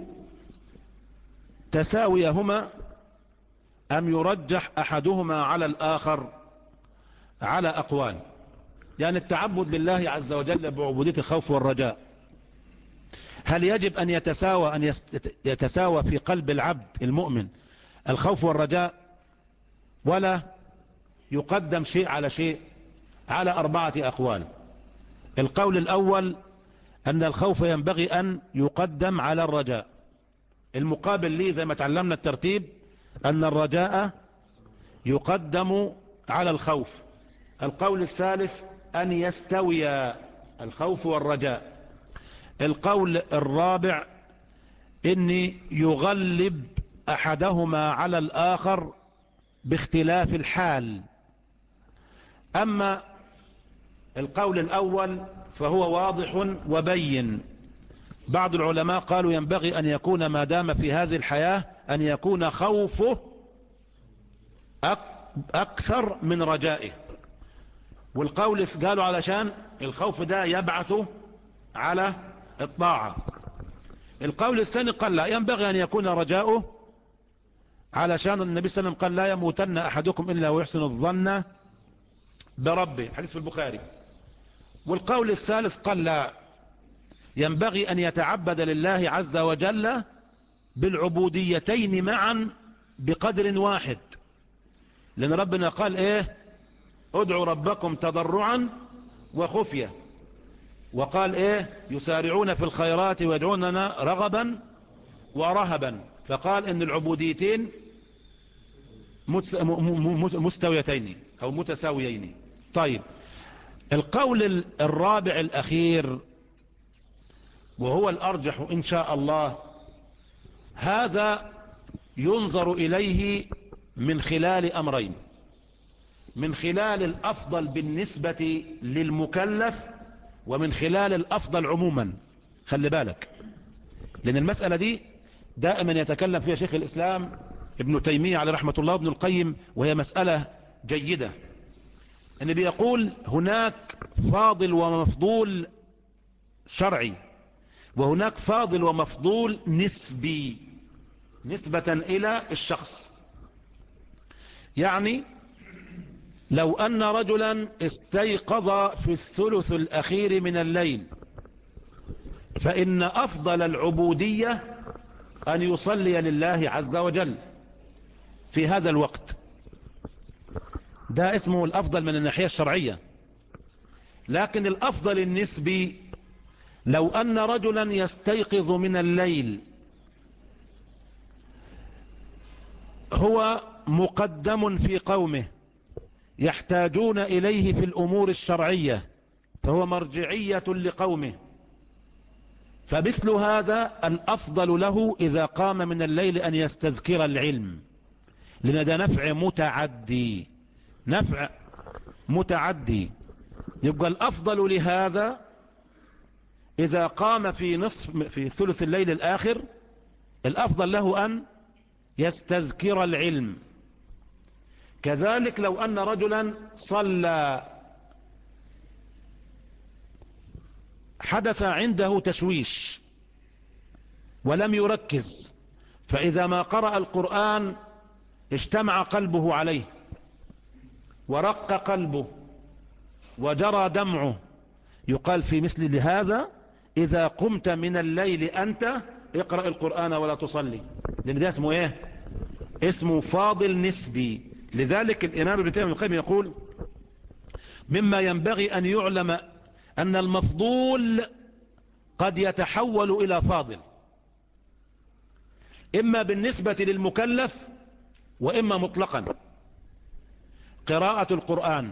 تساويهما أم يرجح أحدهما على الآخر؟ على أقوال، يعني التعبد لله عز وجل بعبودية الخوف والرجاء، هل يجب أن يتساوى أن يتساوى في قلب العبد المؤمن الخوف والرجاء، ولا يقدم شيء على شيء؟ على أربعة أقوال. القول الأول أن الخوف ينبغي أن يقدم على الرجاء، المقابل لي زي ما تعلمنا الترتيب أن الرجاء يقدم على الخوف. القول الثالث أن يستوي الخوف والرجاء. القول الرابع أن يغلب أحدهما على الآخر باختلاف الحال. أما القول الأول فهو واضح وبين. بعض العلماء قالوا ينبغي أن يكون ما دام في هذه الحياة أن يكون خوفه أكثر من رجائه، والقول قالوا علشان الخوف ده يبعث على الطاعة. القول الثاني قال لا، ينبغي أن يكون رجاؤه علشان النبي صلى الله عليه وسلم قال لا يموتن أحدكم إلا ويحسن الظن بربه، حديث في البخاري. والقول الثالث قال لا، ينبغي أن يتعبد لله عز وجل بالعبوديتين معا بقدر واحد، لأن ربنا قال إيه؟ ادعوا ربكم تضرعا وخفية، وقال إيه؟ يسارعون في الخيرات ويدعوننا رغبا ورهبا، فقال إن العبوديتين مستويتين أو متساويين. طيب، القول الرابع الأخير وهو الأرجح إن شاء الله، هذا ينظر إليه من خلال أمرين، من خلال الأفضل بالنسبة للمكلف ومن خلال الأفضل عموما. خلي بالك، لأن المسألة دي دائما يتكلم فيها شيخ الإسلام ابن تيمية عليه رحمة الله ابن القيم، وهي مسألة جيدة. أنه بيقول هناك فاضل ومفضول شرعي، وهناك فاضل ومفضول نسبي نسبة إلى الشخص. يعني لو أن رجلا استيقظ في الثلث الأخير من الليل، فإن أفضل العبودية أن يصلي لله عز وجل في هذا الوقت، ده اسمه الأفضل من الناحية الشرعية. لكن الأفضل النسبي، لو أن رجلا يستيقظ من الليل هو مقدم في قومه يحتاجون إليه في الأمور الشرعية، فهو مرجعية لقومه، فمثل هذا الأفضل له إذا قام من الليل أن يستذكر العلم، لأن ده نفع متعدي نفع متعدي. يبقى الأفضل لهذا إذا قام في نصف في ثلث الليل الآخر، الأفضل له أن يستذكر العلم. كذلك لو أن رجلا صلى حدث عنده تشويش ولم يركز، فإذا ما قرأ القرآن اجتمع قلبه عليه ورق قلبه وجرى دمعه، يقال في مثل هذا إذا قمت من الليل أنت اقرأ القرآن ولا تصلي، لأن ده اسمه إيه؟ اسمه فاضل نسبي. لذلك الإمام ابن تيمية القيم يقول مما ينبغي أن يعلم أن المفضول قد يتحول إلى فاضل، إما بالنسبة للمكلف وإما مطلقا. قراءة القرآن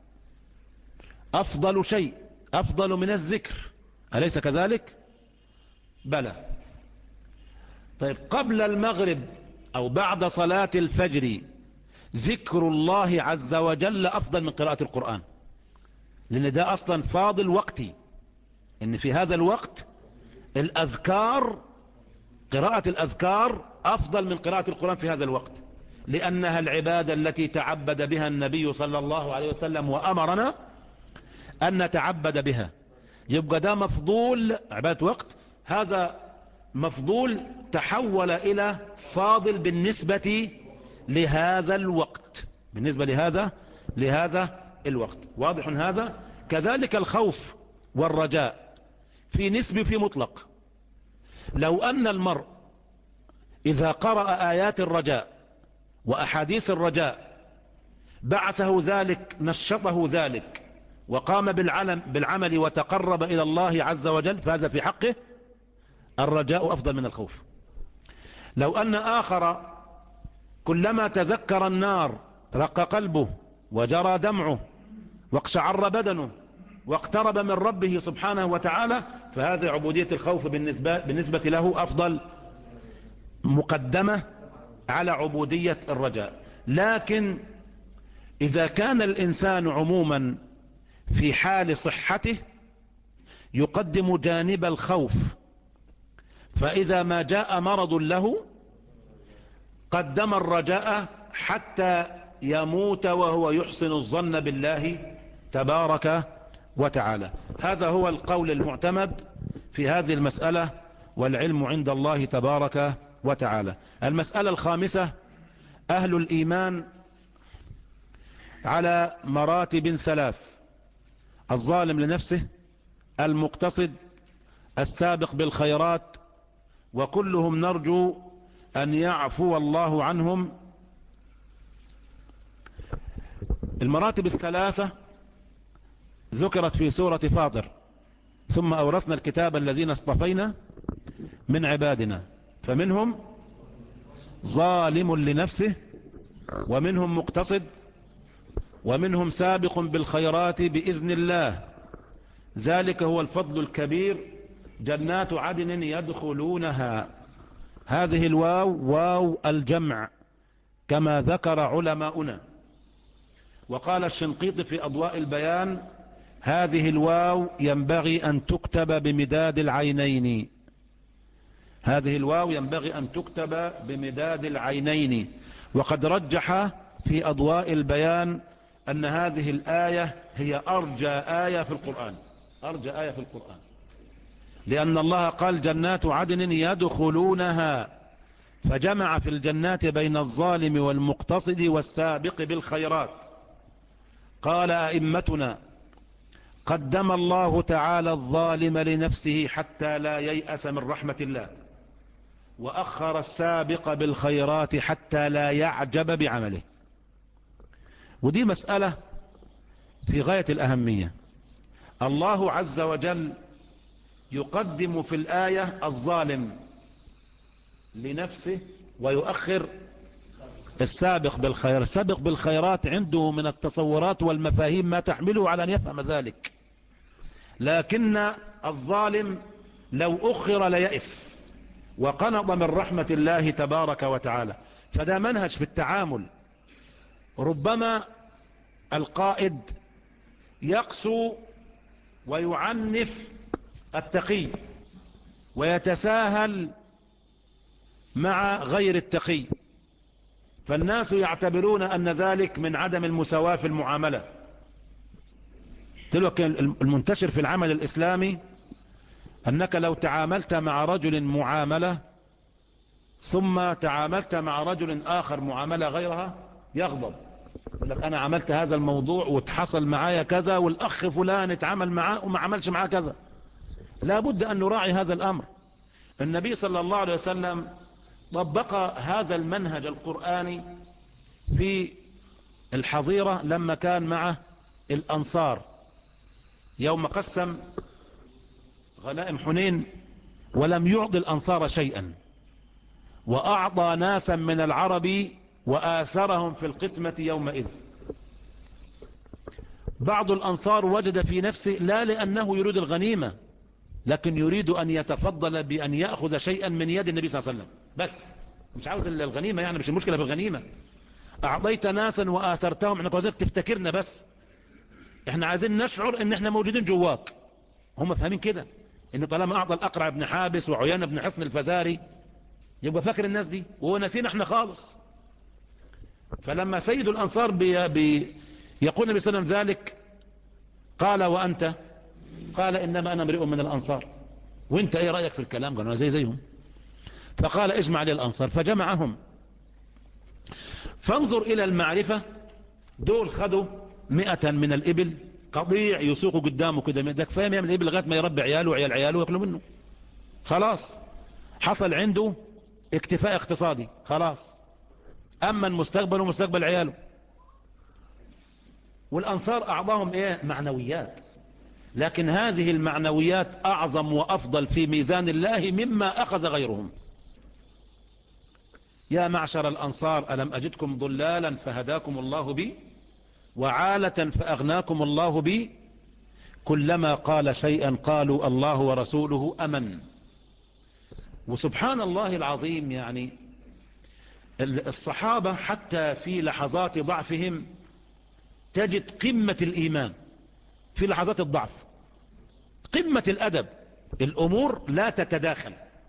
أفضل شيء، أفضل من الذكر، أليس كذلك؟ بلى. طيب قبل المغرب أو بعد صلاة الفجر ذكر الله عز وجل أفضل من قراءة القرآن، لأن ده أصلا فاضل وقتي، إن في هذا الوقت الأذكار، قراءة الأذكار أفضل من قراءة القرآن في هذا الوقت، لأنها العبادة التي تعبد بها النبي صلى الله عليه وسلم وأمرنا أن نتعبد بها. يبقى ده مفضول عبادة وقت، هذا مفضول تحول إلى فاضل بالنسبة لهذا الوقت، بالنسبة لهذا لهذا الوقت. واضح هذا؟ كذلك الخوف والرجاء في نسبة في مطلق. لو أن المرء إذا قرأ آيات الرجاء وأحاديث الرجاء بعثه ذلك، نشطه ذلك، وقام بالعلم بالعمل وتقرب إلى الله عز وجل، فهذا في حقه الرجاء أفضل من الخوف. لو أن آخر كلما تذكر النار رق قلبه وجرى دمعه واقشعر بدنه واقترب من ربه سبحانه وتعالى، فهذه عبودية الخوف بالنسبة, بالنسبة له أفضل، مقدمة على عبودية الرجاء. لكن إذا كان الإنسان عموما في حال صحته يقدم جانب الخوف، فإذا ما جاء مرض له قدم الرجاء حتى يموت وهو يحسن الظن بالله تبارك وتعالى. هذا هو القول المعتمد في هذه المسألة، والعلم عند الله تبارك وتعالى. المسألة الخامسة: أهل الإيمان على مراتب ثلاث: الظالم لنفسه، المقتصد، السابق بالخيرات، وكلهم نرجو أن يعفو الله عنهم. المراتب الثلاثة ذكرت في سورة فاطر: ثم أورثنا الكتاب الذين اصطفينا من عبادنا فمنهم ظالم لنفسه ومنهم مقتصد ومنهم سابق بالخيرات بإذن الله، ذلك هو الفضل الكبير، جنات عدن يدخلونها. هذه الواو واو الجمع كما ذكر علماؤنا. وقال الشنقيطي في أضواء البيان: هذه الواو ينبغي أن تكتب بمداد العينين. هذه الواو ينبغي أن تكتب بمداد العينين. وقد رجح في أضواء البيان أن هذه الآية هي أرجى آية في القرآن، أرجى آية في القرآن، لأن الله قال جنات عدن يدخلونها، فجمع في الجنات بين الظالم والمقتصد والسابق بالخيرات. قال أئمتنا: قدم الله تعالى الظالم لنفسه حتى لا ييأس من رحمة الله، وأخر السابق بالخيرات حتى لا يعجب بعمله. ودي مسألة في غاية الأهمية. الله عز وجل يقدم في الآية الظالم لنفسه ويؤخر السابق بالخير. السابق بالخيرات عنده من التصورات والمفاهيم ما تحمله على أن يفهم ذلك، لكن الظالم لو أخر ليأس وقنط من رحمة الله تبارك وتعالى. فده منهج في التعامل. ربما القائد يقسو ويعنف التقي ويتساهل مع غير التقي، فالناس يعتبرون أن ذلك من عدم المساواة في المعاملة. تلك المنتشر في العمل الإسلامي أنك لو تعاملت مع رجل معاملة ثم تعاملت مع رجل آخر معاملة غيرها يغضب، يقول لك أنا عملت هذا الموضوع وتحصل معايا كذا، والأخ فلان اتعامل معاه وما عملش معاه كذا. لا بد أن نراعي هذا الأمر. النبي صلى الله عليه وسلم طبق هذا المنهج القرآني في الحظيرة لما كان مع الأنصار، يوم قسم غنائم حنين ولم يعطي الأنصار شيئا، وأعطى ناسا من العرب وآثرهم في القسمة يومئذ. بعض الأنصار وجد في نفسه لا لأنه يريد الغنيمة، لكن يريد أن يتفضل بأن يأخذ شيئا من يد النبي صلى الله عليه وسلم، بس مش عاوز الغنيمة، يعني مش المشكلة في الغنيمة. أعطيت ناسا وآثرتهم، احنا عاوزينك تفتكرنا بس، احنا عايزين نشعر ان احنا موجودين جواك. هم فاهمين كده، ان طالما أعطى الأقرع بن حابس وعيان بن حصن الفزاري يبقى فاكر الناس دي، وهو ناسين احنا خالص. فلما سيد الأنصار بي بي يقول النبي صلى الله عليه وسلم ذلك قال وأنت؟ قال إنما أنا امرئ من الأنصار. وانت ايه رأيك في الكلام؟ قالوا زي زيهم. فقال اجمع لي الأنصار، فجمعهم. فانظر إلى المعرفة، دول خدوا مئة من الإبل، قضيع يسوقوا قدامه كده، ده كفايه يعمل الإبل لغاية ما يربي عياله وعيال عياله ويأكلوا منه، خلاص حصل عنده اكتفاء اقتصادي خلاص، أما المستقبل ومستقبل عياله. والأنصار أعطاهم إيه؟ معنويات، لكن هذه المعنويات أعظم وأفضل في ميزان الله مما أخذ غيرهم. يا معشر الأنصار ألم أجدكم ضلالا فهداكم الله بي، وعالة فأغناكم الله بي. كلما قال شيئا قالوا الله ورسوله أمن. وسبحان الله العظيم، يعني الصحابة حتى في لحظات ضعفهم تجد قمة الإيمان، في لحظات الضعف قمة الأدب، الأمور لا تتداخل.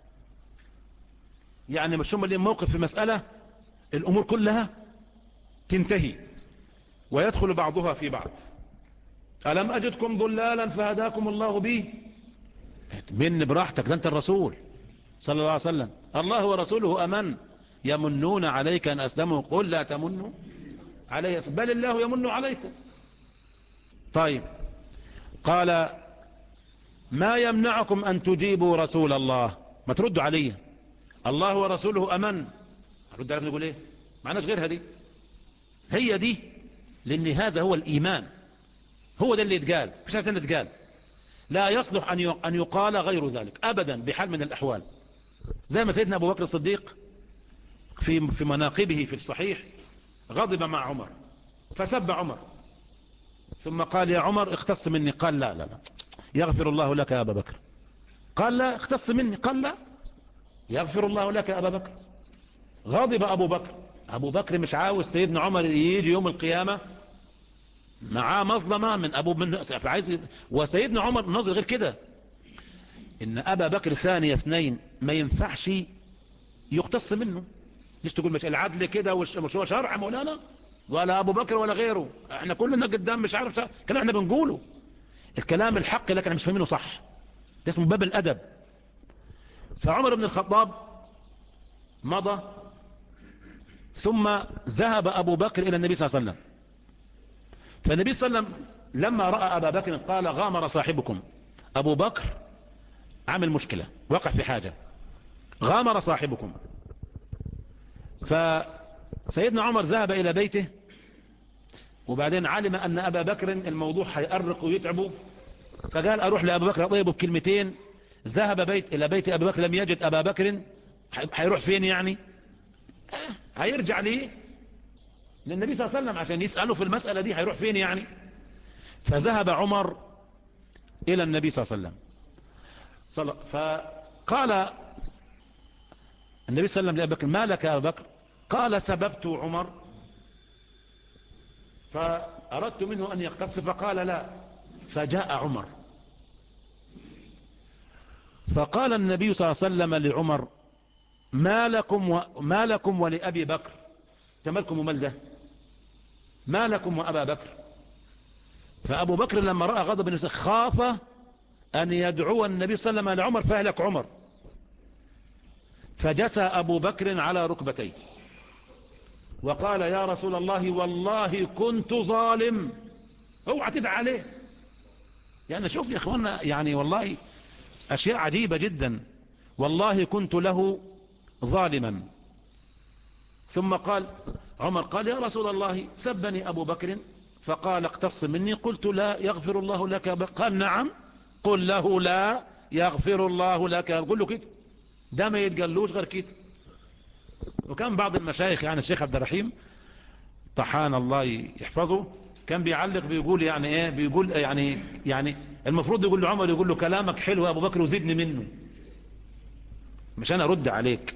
يعني مش هم اللي موقف في مسألة الأمور كلها تنتهي ويدخل بعضها في بعض. ألم أجدكم ضلالا فهداكم الله به، من براحتك، ده أنت الرسول صلى الله عليه وسلم، الله ورسوله أمن. يمنون عليك أن أسلموا، قل لا تمنوا علي بل الله يمن عليكم. طيب قال ما يمنعكم أن تجيبوا رسول الله، ما تردوا عليه، الله ورسوله أمن. رد عليكم نقول ايه؟ معناش غيرها دي، هي دي، لأن هذا هو الإيمان، هو ده اللي يتقال، مش عارف ان يتقال، لا يصلح أن يقال غير ذلك أبدا بحال من الأحوال. زي ما سيدنا أبو بكر الصديق في في مناقبه في الصحيح غضب مع عمر فسب عمر، ثم قال يا عمر اختص مني، قال لا لا لا يغفر الله لك يا أبا بكر، قال لا اختص مني، قال لا يغفر الله لك يا أبا بكر. غضب أبو بكر، أبو بكر مش عاوز سيدنا عمر يجي يوم القيامة معاه مظلمة من أبو من عايز، وسيدنا عمر نظر غير كده، إن أبا بكر ثاني اثنين ما ينفعش يقتص منه. ليش تقول مش العدل كده وش هو شرع مولانا، ولا أبو بكر ولا غيره، احنا كلنا قدام مش عارف شرع. كلام احنا بنقوله الكلام الحق لكن مش فاهمينه صح، ده اسمه باب الأدب. فعمر بن الخطاب مضى، ثم ذهب أبو بكر إلى النبي صلى الله عليه وسلم، فالنبي صلى الله عليه وسلم لما رأى أبا بكر قال غامر صاحبكم، أبو بكر عمل مشكلة، وقع في حاجة، غامر صاحبكم. فسيدنا عمر ذهب إلى بيته، وبعدين علم أن أبا بكر الموضوع هيأرق ويتعبه، فقال أروح لأبا بكر أطيبه بكلمتين. ذهب بيت إلى بيت أبي بكر، لم يجد أبا بكر، هيروح فين يعني؟ هيرجع ليه للنبي صلى الله عليه وسلم عشان يسأله في المسألة دي، هيروح فين يعني؟ فذهب عمر إلى النبي صلى الله عليه وسلم، فقال النبي صلى الله عليه وسلم لأبي بكر ما لك يا أبا بكر؟ قال سببت عمر فأردت منه أن يقتص، فقال لا. فجاء عمر فقال النبي صلى الله عليه وسلم لعمر ما لكم, و... ما لكم ولأبي بكر، تملكم ومال ده، ما لكم وأبا بكر. فأبو بكر لما رأى غضب النبي خاف أن يدعو النبي صلى الله عليه وسلم لعمر فأهلك عمر، فجثى أبو بكر على ركبتيه وقال يا رسول الله والله كنت ظالم، اوعى تدعى عليه. يعني شوف يا اخوانا، يعني والله أشياء عجيبة جدا، والله كنت له ظالما. ثم قال عمر قال يا رسول الله سبني أبو بكر فقال اقتص مني. قلت لا يغفر الله لك. قال نعم. قل له لا يغفر الله لك. قل له كده، ده ما يتقلوش غير كده. وكان بعض المشايخ يعني الشيخ عبد الرحيم طحان الله يحفظه كان بيعلق بيقول يعني ايه، بيقول يعني يعني المفروض يقول له عمر، يقول له كلامك حلو يا ابو بكر وزدني منه، مش انا ارد عليك.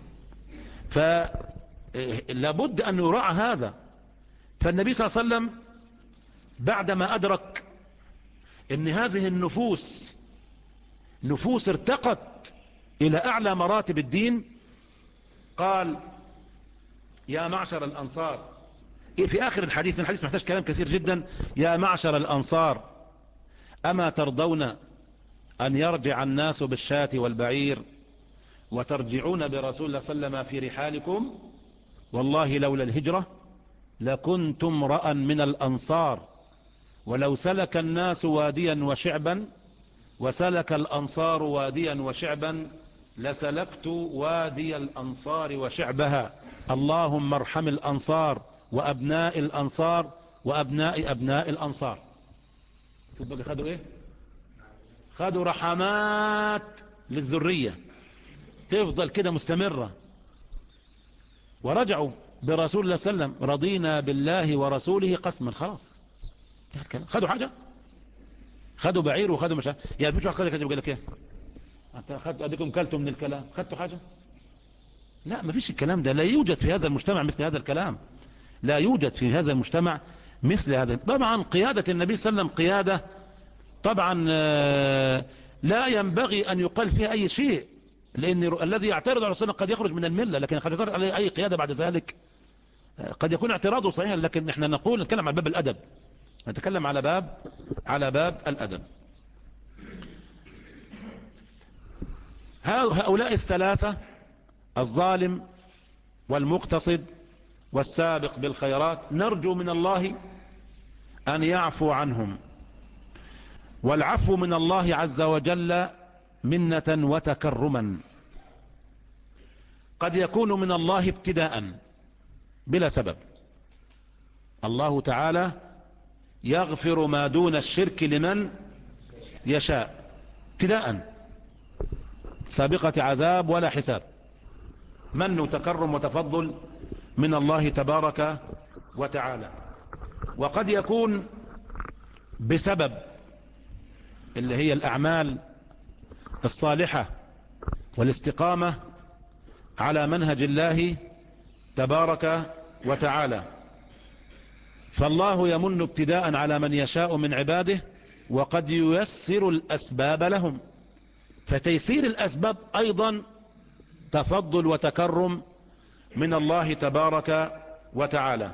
فلابد ان يراعى هذا. فالنبي صلى الله عليه وسلم بعدما ادرك ان هذه النفوس نفوس ارتقت الى اعلى مراتب الدين، قال يا معشر الانصار في اخر الحديث، الحديث محتاج كلام كثير جدا، يا معشر الانصار اما ترضون ان يرجع الناس بالشاة والبعير وترجعون برسول الله صلى الله عليه وسلم في رحالكم؟ والله لولا الهجرة لكنتم امرأ من الانصار، ولو سلك الناس واديا وشعبا وسلك الانصار واديا وشعبا لسلكت وادي الانصار وشعبها. اللهم ارحم الانصار وابناء الانصار وابناء ابناء الانصار. شوف بقى خدوا ايه، خدوا رحمات للذرية تفضل كده مستمرة. ورجعوا برسول الله صلى الله عليه وسلم رضينا بالله ورسوله قسما. خلاص خدوا حاجة، خدوا بعير وخدوا مش يعني مش واحد خدوا كده. بيقول لك ايه، انت خدتوا اديكم كلتوا من الكلام، خدتوا حاجة؟ لا، ما فيش الكلام ده. لا يوجد في هذا المجتمع مثل هذا الكلام، لا يوجد في هذا المجتمع مثل هذا. طبعا قيادة النبي صلى الله عليه وسلم قيادة طبعا لا ينبغي أن يقال فيها أي شيء، لأن الذي يعترض على السنة قد يخرج من الملة، لكن قد يعترض عليه أي قيادة بعد ذلك قد يكون اعتراضه صحيحا، لكن احنا نقول نتكلم على باب الأدب، نتكلم على باب على باب الأدب. هؤلاء الثلاثة الظالم والمقتصد والسابق بالخيرات نرجو من الله أن يعفو عنهم، والعفو من الله عز وجل منة وتكرما. قد يكون من الله ابتداء بلا سبب، الله تعالى يغفر ما دون الشرك لمن يشاء ابتداء، سابقة عذاب ولا حساب، من وتكرم وتفضل من الله تبارك وتعالى. وقد يكون بسبب اللي هي الأعمال الصالحة والاستقامة على منهج الله تبارك وتعالى. فالله يمن ابتداء على من يشاء من عباده، وقد ييسر الأسباب لهم، فتيسير الأسباب أيضا تفضل وتكرم من الله تبارك وتعالى.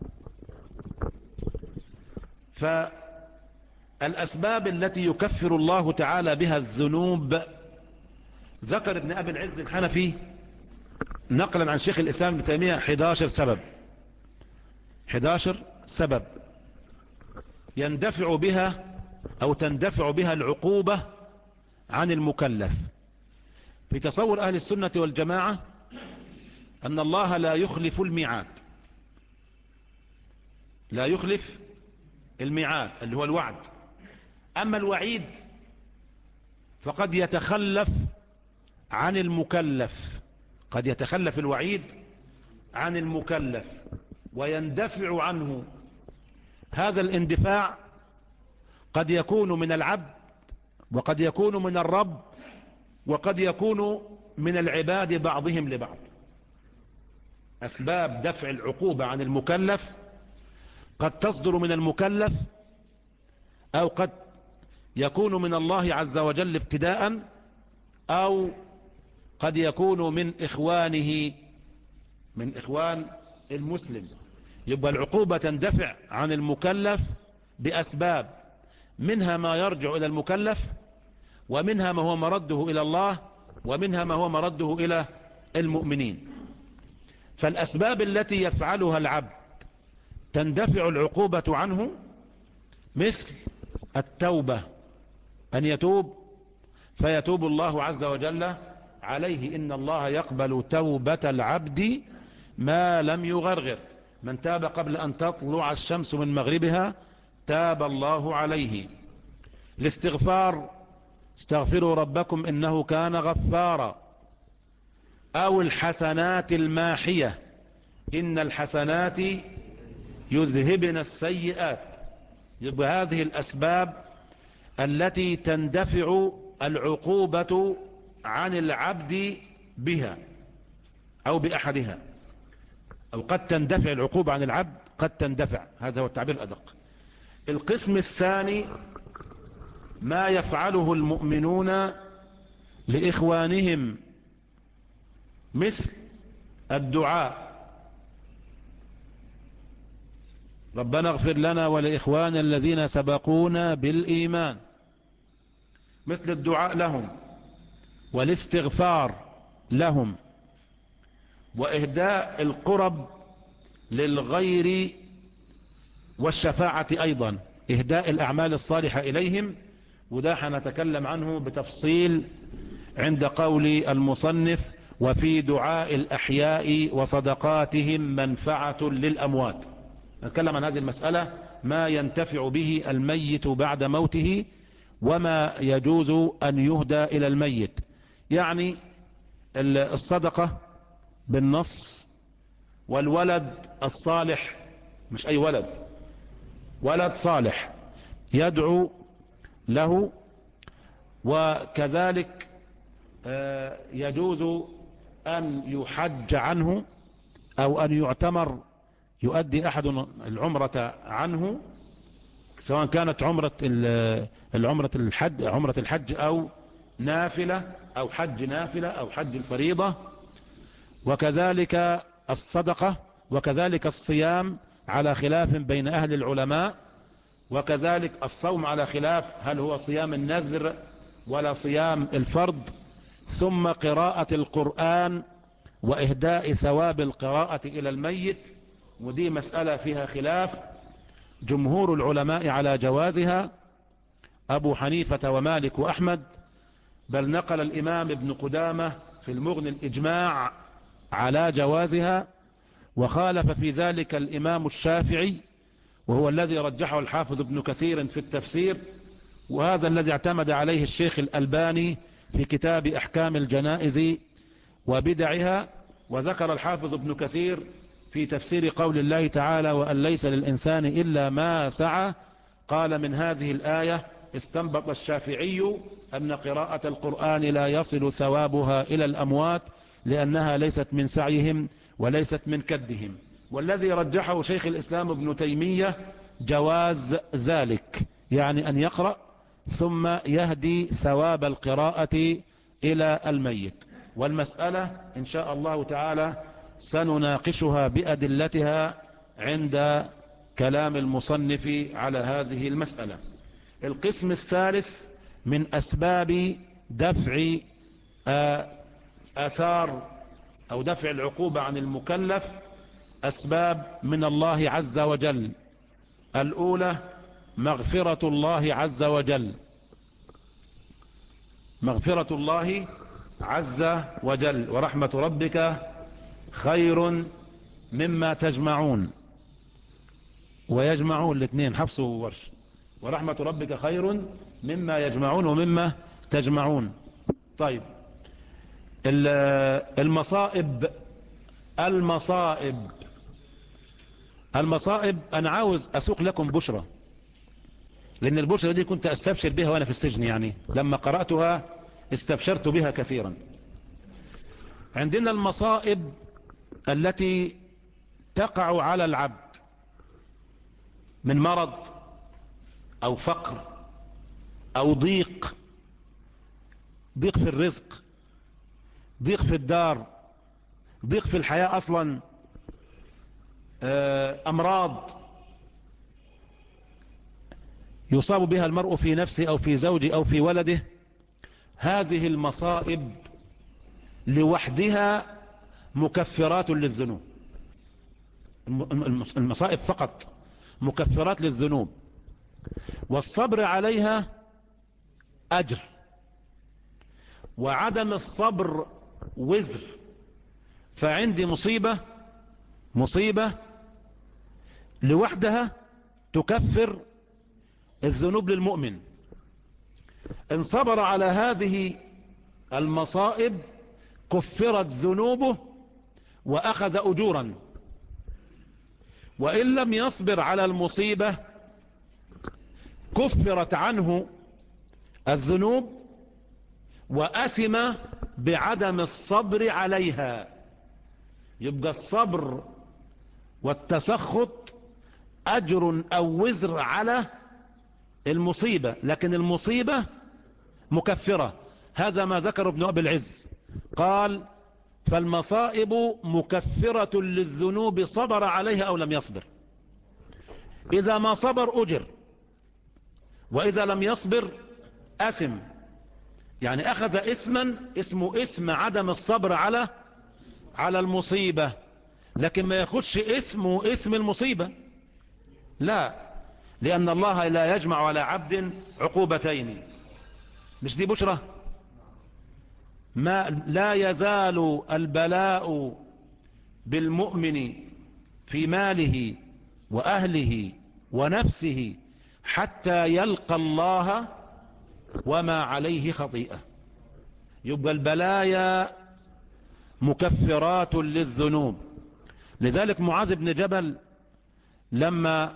فالأسباب التي يكفر الله تعالى بها الذنوب، ذكر ابن أبي العز الحنفي نقلا عن شيخ الإسلام ابن تيمية احد عشر سبب، احد عشر سبب يندفع بها أو تندفع بها العقوبة عن المكلف. في تصور أهل السنة والجماعة أن الله لا يخلف الميعاد، لا يخلف الميعاد اللي هو الوعد. أما الوعيد فقد يتخلف عن المكلف، قد يتخلف الوعيد عن المكلف ويندفع عنه. هذا الاندفاع قد يكون من العبد، وقد يكون من الرب، وقد يكون من العباد بعضهم لبعض. أسباب دفع العقوبة عن المكلف قد تصدر من المكلف، أو قد يكون من الله عز وجل ابتداء، أو قد يكون من إخوانه، من إخوان المسلم. يبقى العقوبة تندفع عن المكلف بأسباب، منها ما يرجع إلى المكلف، ومنها ما هو مرده إلى الله، ومنها ما هو مرده إلى المؤمنين. فالأسباب التي يفعلها العبد تندفع العقوبة عنه، مثل التوبة، أن يتوب فيتوب الله عز وجل عليه. إن الله يقبل توبة العبد ما لم يغرغر. من تاب قبل أن تطلع الشمس من مغربها تاب الله عليه. الاستغفار استغفروا ربكم إنه كان غفارا، أو الحسنات الماحية إن الحسنات يذهبن السيئات. يبقى هذه الأسباب التي تندفع العقوبة عن العبد بها أو بأحدها، أو قد تندفع العقوبة عن العبد، قد تندفع، هذا هو التعبير الأدق. القسم الثاني ما يفعله المؤمنون لإخوانهم مثل الدعاء ربنا اغفر لنا ولإخواننا الذين سبقونا بالإيمان، مثل الدعاء لهم والاستغفار لهم وإهداء القرب للغير والشفاعة أيضا، إهداء الأعمال الصالحة إليهم، وده حنتكلم عنه بتفصيل عند قول المصنف وفي دعاء الأحياء وصدقاتهم منفعة للأموات. نتكلم عن هذه المسألة، ما ينتفع به الميت بعد موته وما يجوز أن يهدى إلى الميت. يعني الصدقة بالنص، والولد الصالح، مش أي ولد، ولد صالح يدعو له، وكذلك يجوز أن يحج عنه أو أن يعتمر، يؤدي أحد العمرة عنه، سواء كانت عمرة العمرة الحج عمرة الحج أو نافلة أو حج نافلة أو حج الفريضة. وكذلك الصدقة، وكذلك الصيام على خلاف بين أهل العلماء، وكذلك الصوم على خلاف هل هو صيام النذر ولا صيام الفرض. ثم قراءة القرآن وإهداء ثواب القراءة إلى الميت، ودي مسألة فيها خلاف، جمهور العلماء على جوازها، أبو حنيفة ومالك وأحمد، بل نقل الإمام ابن قدامة في المغني الإجماع على جوازها، وخالف في ذلك الإمام الشافعي، وهو الذي رجحه الحافظ ابن كثير في التفسير، وهذا الذي اعتمد عليه الشيخ الألباني في كتاب أحكام الجنائز وبدعها. وذكر الحافظ ابن كثير في تفسير قول الله تعالى وأن ليس للإنسان إلا ما سعى، قال من هذه الآية استنبط الشافعي أن قراءة القرآن لا يصل ثوابها إلى الأموات لأنها ليست من سعيهم وليست من كدهم. والذي رجحه شيخ الإسلام ابن تيمية جواز ذلك، يعني أن يقرأ ثم يهدي ثواب القراءة إلى الميت. والمسألة إن شاء الله تعالى سنناقشها بأدلتها عند كلام المصنف على هذه المسألة. القسم الثالث من أسباب دفع آثار أو دفع العقوبة عن المكلف أسباب من الله عز وجل. الأولى مغفرة الله عز وجل، مغفرة الله عز وجل، ورحمة ربك خير مما تجمعون، ويجمعون الاثنين حفص وورش، ورحمة ربك خير مما يجمعون ومما تجمعون. طيب المصائب المصائب المصائب أنا عاوز أسوق لكم بشرة، لأن البشرة دي كنت أستبشر بها وأنا في السجن، يعني لما قرأتها استبشرت بها كثيرا. عندنا المصائب التي تقع على العبد من مرض أو فقر أو ضيق، ضيق في الرزق، ضيق في الدار، ضيق في الحياة أصلا، أمراض يصاب بها المرء في نفسه أو في زوجه أو في ولده. هذه المصائب لوحدها مكفرات للذنوب، المصائب فقط مكفرات للذنوب، والصبر عليها أجر، وعدم الصبر وزر. فعندي مصيبة مصيبة لوحدها تكفر الذنوب للمؤمن. إن صبر على هذه المصائب كفرت ذنوبه وأخذ أجورا، وإن لم يصبر على المصيبة كفرت عنه الذنوب وأثم بعدم الصبر عليها. يبقى الصبر والتسخط أجر أو وزر على المصيبة، لكن المصيبة مكفرة. هذا ما ذكر ابن أبي العز، قال فالمصائب مكفرة للذنوب صبر عليها أو لم يصبر. إذا ما صبر أجر، وإذا لم يصبر أثم. يعني أخذ إثما اسمه إثم عدم الصبر على على المصيبة، لكن ما ياخدش إثمه إثم المصيبة، لا، لأن الله لا يجمع على عبد عقوبتين. مش دي بشرة؟ ما لا يزال البلاء بالمؤمن في ماله وأهله ونفسه حتى يلقى الله وما عليه خطيئة. يبقى البلايا مكفرات للذنوب. لذلك معاذ بن جبل لما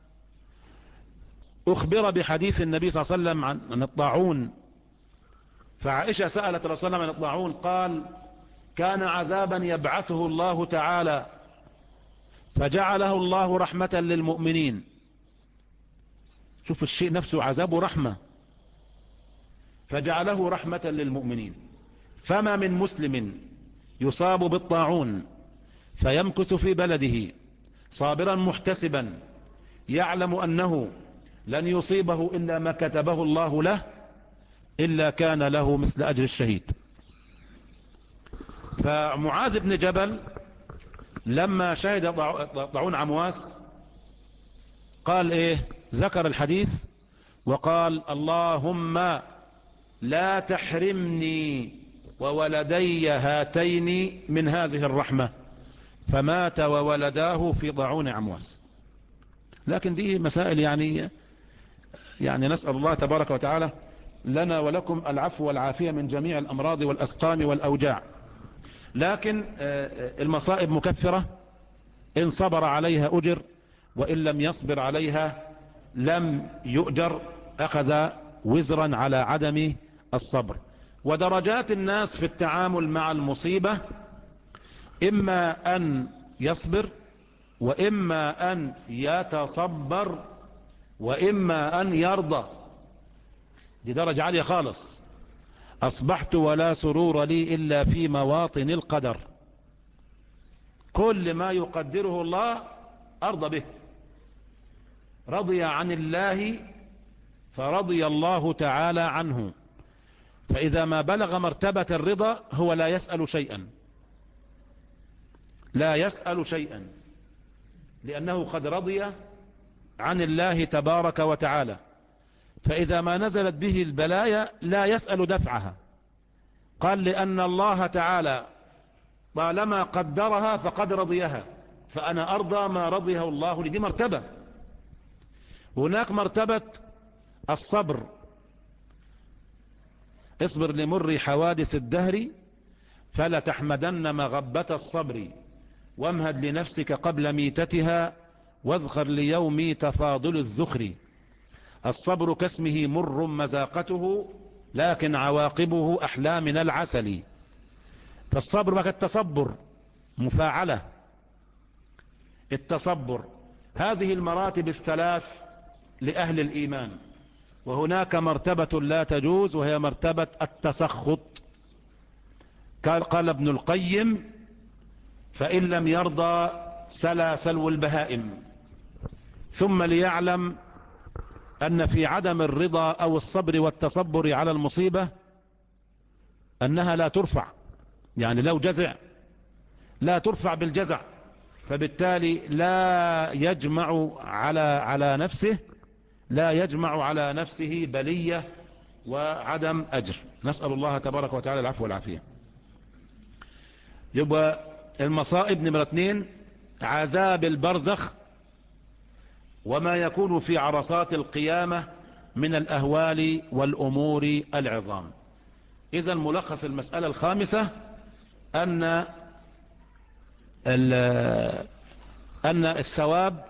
أخبر بحديث النبي صلى الله عليه وسلم عن الطاعون، فعائشة سألت رسول الله عن الطاعون، قال كان عذابا يبعثه الله تعالى فجعله الله رحمة للمؤمنين. شوف الشيء نفسه عذابه رحمة، فجعله رحمة للمؤمنين. فما من مسلم يصاب بالطاعون فيمكث في بلده صابرا محتسبا يعلم أنه لن يصيبه إلا ما كتبه الله له إلا كان له مثل أجر الشهيد. فمعاذ بن جبل لما شهد طاعون عمواس قال إيه؟ ذكر الحديث وقال اللهم لا تحرمني وولدي هاتين من هذه الرحمة، فمات وولداه في طاعون عمواس. لكن دي مسائل يعني يعني نسأل الله تبارك وتعالى لنا ولكم العفو والعافية من جميع الأمراض والأسقام والأوجاع. لكن المصائب مكفرة، إن صبر عليها أجر، وإن لم يصبر عليها لم يؤجر، أخذ وزرا على عدم الصبر. ودرجات الناس في التعامل مع المصيبة إما أن يصبر، وإما أن يتصبر، وإما أن يرضى. دي درجة عالية خالص. أصبحت ولا سرور لي إلا في مواطن القدر. كل ما يقدره الله أرضى به. رضي عن الله فرضي الله تعالى عنه. فإذا ما بلغ مرتبة الرضا هو لا يسأل شيئا، لا يسأل شيئا، لأنه قد رضي عن الله تبارك وتعالى. فإذا ما نزلت به البلايا لا يسأل دفعها، قال لأن الله تعالى طالما قدرها فقد رضيها، فأنا أرضى ما رضيه الله لي. دي مرتبة. هناك مرتبة الصبر. اصبر لمر حوادث الدهر فلا تحمدن مغبة الصبر، وامهد لنفسك قبل ميتتها واذخر ليومي تفاضل الذخر. الصبر كاسمه مر مذاقته لكن عواقبه أحلى من العسل. فالصبر بقى التصبر مفاعلة. التصبر هذه المراتب الثلاث لأهل الإيمان. وهناك مرتبة لا تجوز وهي مرتبة التسخط. قال, قال ابن القيم فإن لم يرضى سلا سلو البهائم. ثم ليعلم أن في عدم الرضا أو الصبر والتصبر على المصيبة أنها لا ترفع. يعني لو جزع لا ترفع بالجزع، فبالتالي لا يجمع على على نفسه لا يجمع على نفسه بلية وعدم أجر. نسأل الله تبارك وتعالى العفو والعافية. يبقى المصائب نمرة اثنين عذاب البرزخ وما يكون في عرصات القيامة من الأهوال والأمور العظام. إذا ملخص المسألة الخامسة أن أن الثواب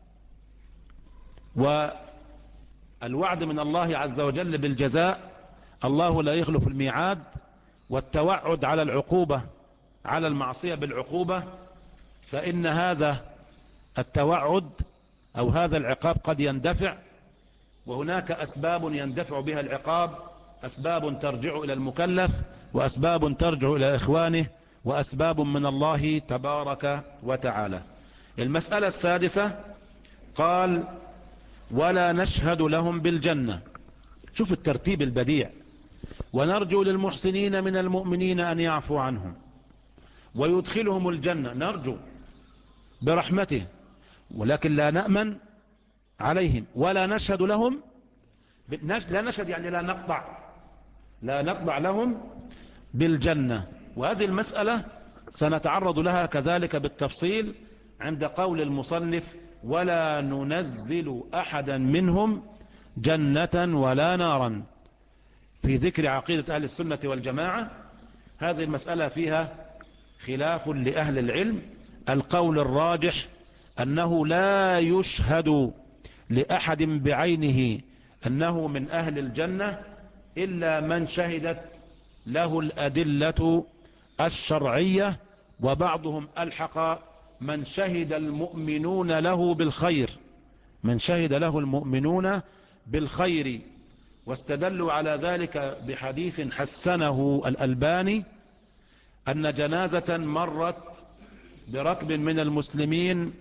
والوعد من الله عز وجل بالجزاء، الله لا يخلف الميعاد، والتوعد على العقوبة على المعصية بالعقوبة، فإن هذا التوعد أو هذا العقاب قد يندفع، وهناك أسباب يندفع بها العقاب، أسباب ترجع إلى المكلف، وأسباب ترجع إلى إخوانه، وأسباب من الله تبارك وتعالى. المسألة السادسة قال ولا نشهد لهم بالجنة. شوف الترتيب البديع. ونرجو للمحسنين من المؤمنين أن يعفو عنهم ويدخلهم الجنة، نرجو برحمته، ولكن لا نأمن عليهم. ولا نشهد لهم، لا نشهد يعني لا نقطع، لا نقطع لهم بالجنة. وهذه المسألة سنتعرض لها كذلك بالتفصيل عند قول المصنف ولا ننزل أحدا منهم جنة ولا نارا، في ذكر عقيدة أهل السنة والجماعة. هذه المسألة فيها خلاف لأهل العلم. القول الراجح أنه لا يشهد لأحد بعينه أنه من أهل الجنة إلا من شهدت له الأدلة الشرعية، وبعضهم ألحق من شهد المؤمنون له بالخير، من شهد له المؤمنون بالخير، واستدلوا على ذلك بحديث حسنه الألباني أن جنازة مرت بركب من المسلمين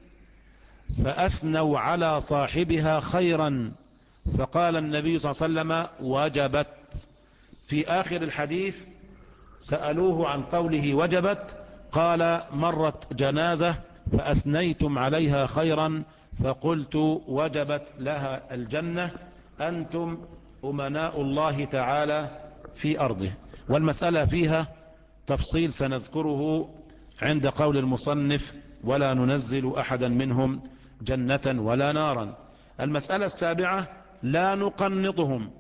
فأثنوا على صاحبها خيرا، فقال النبي صلى الله عليه وسلم وجبت. في آخر الحديث سألوه عن قوله وجبت، قال مرت جنازة فأثنيتم عليها خيرا فقلت وجبت لها الجنة، أنتم أمناء الله تعالى في أرضه. والمسألة فيها تفصيل سنذكره عند قول المصنف ولا ننزل أحدا منهم جنة ولا نارا. المسألة السابعة لا نقنطهم.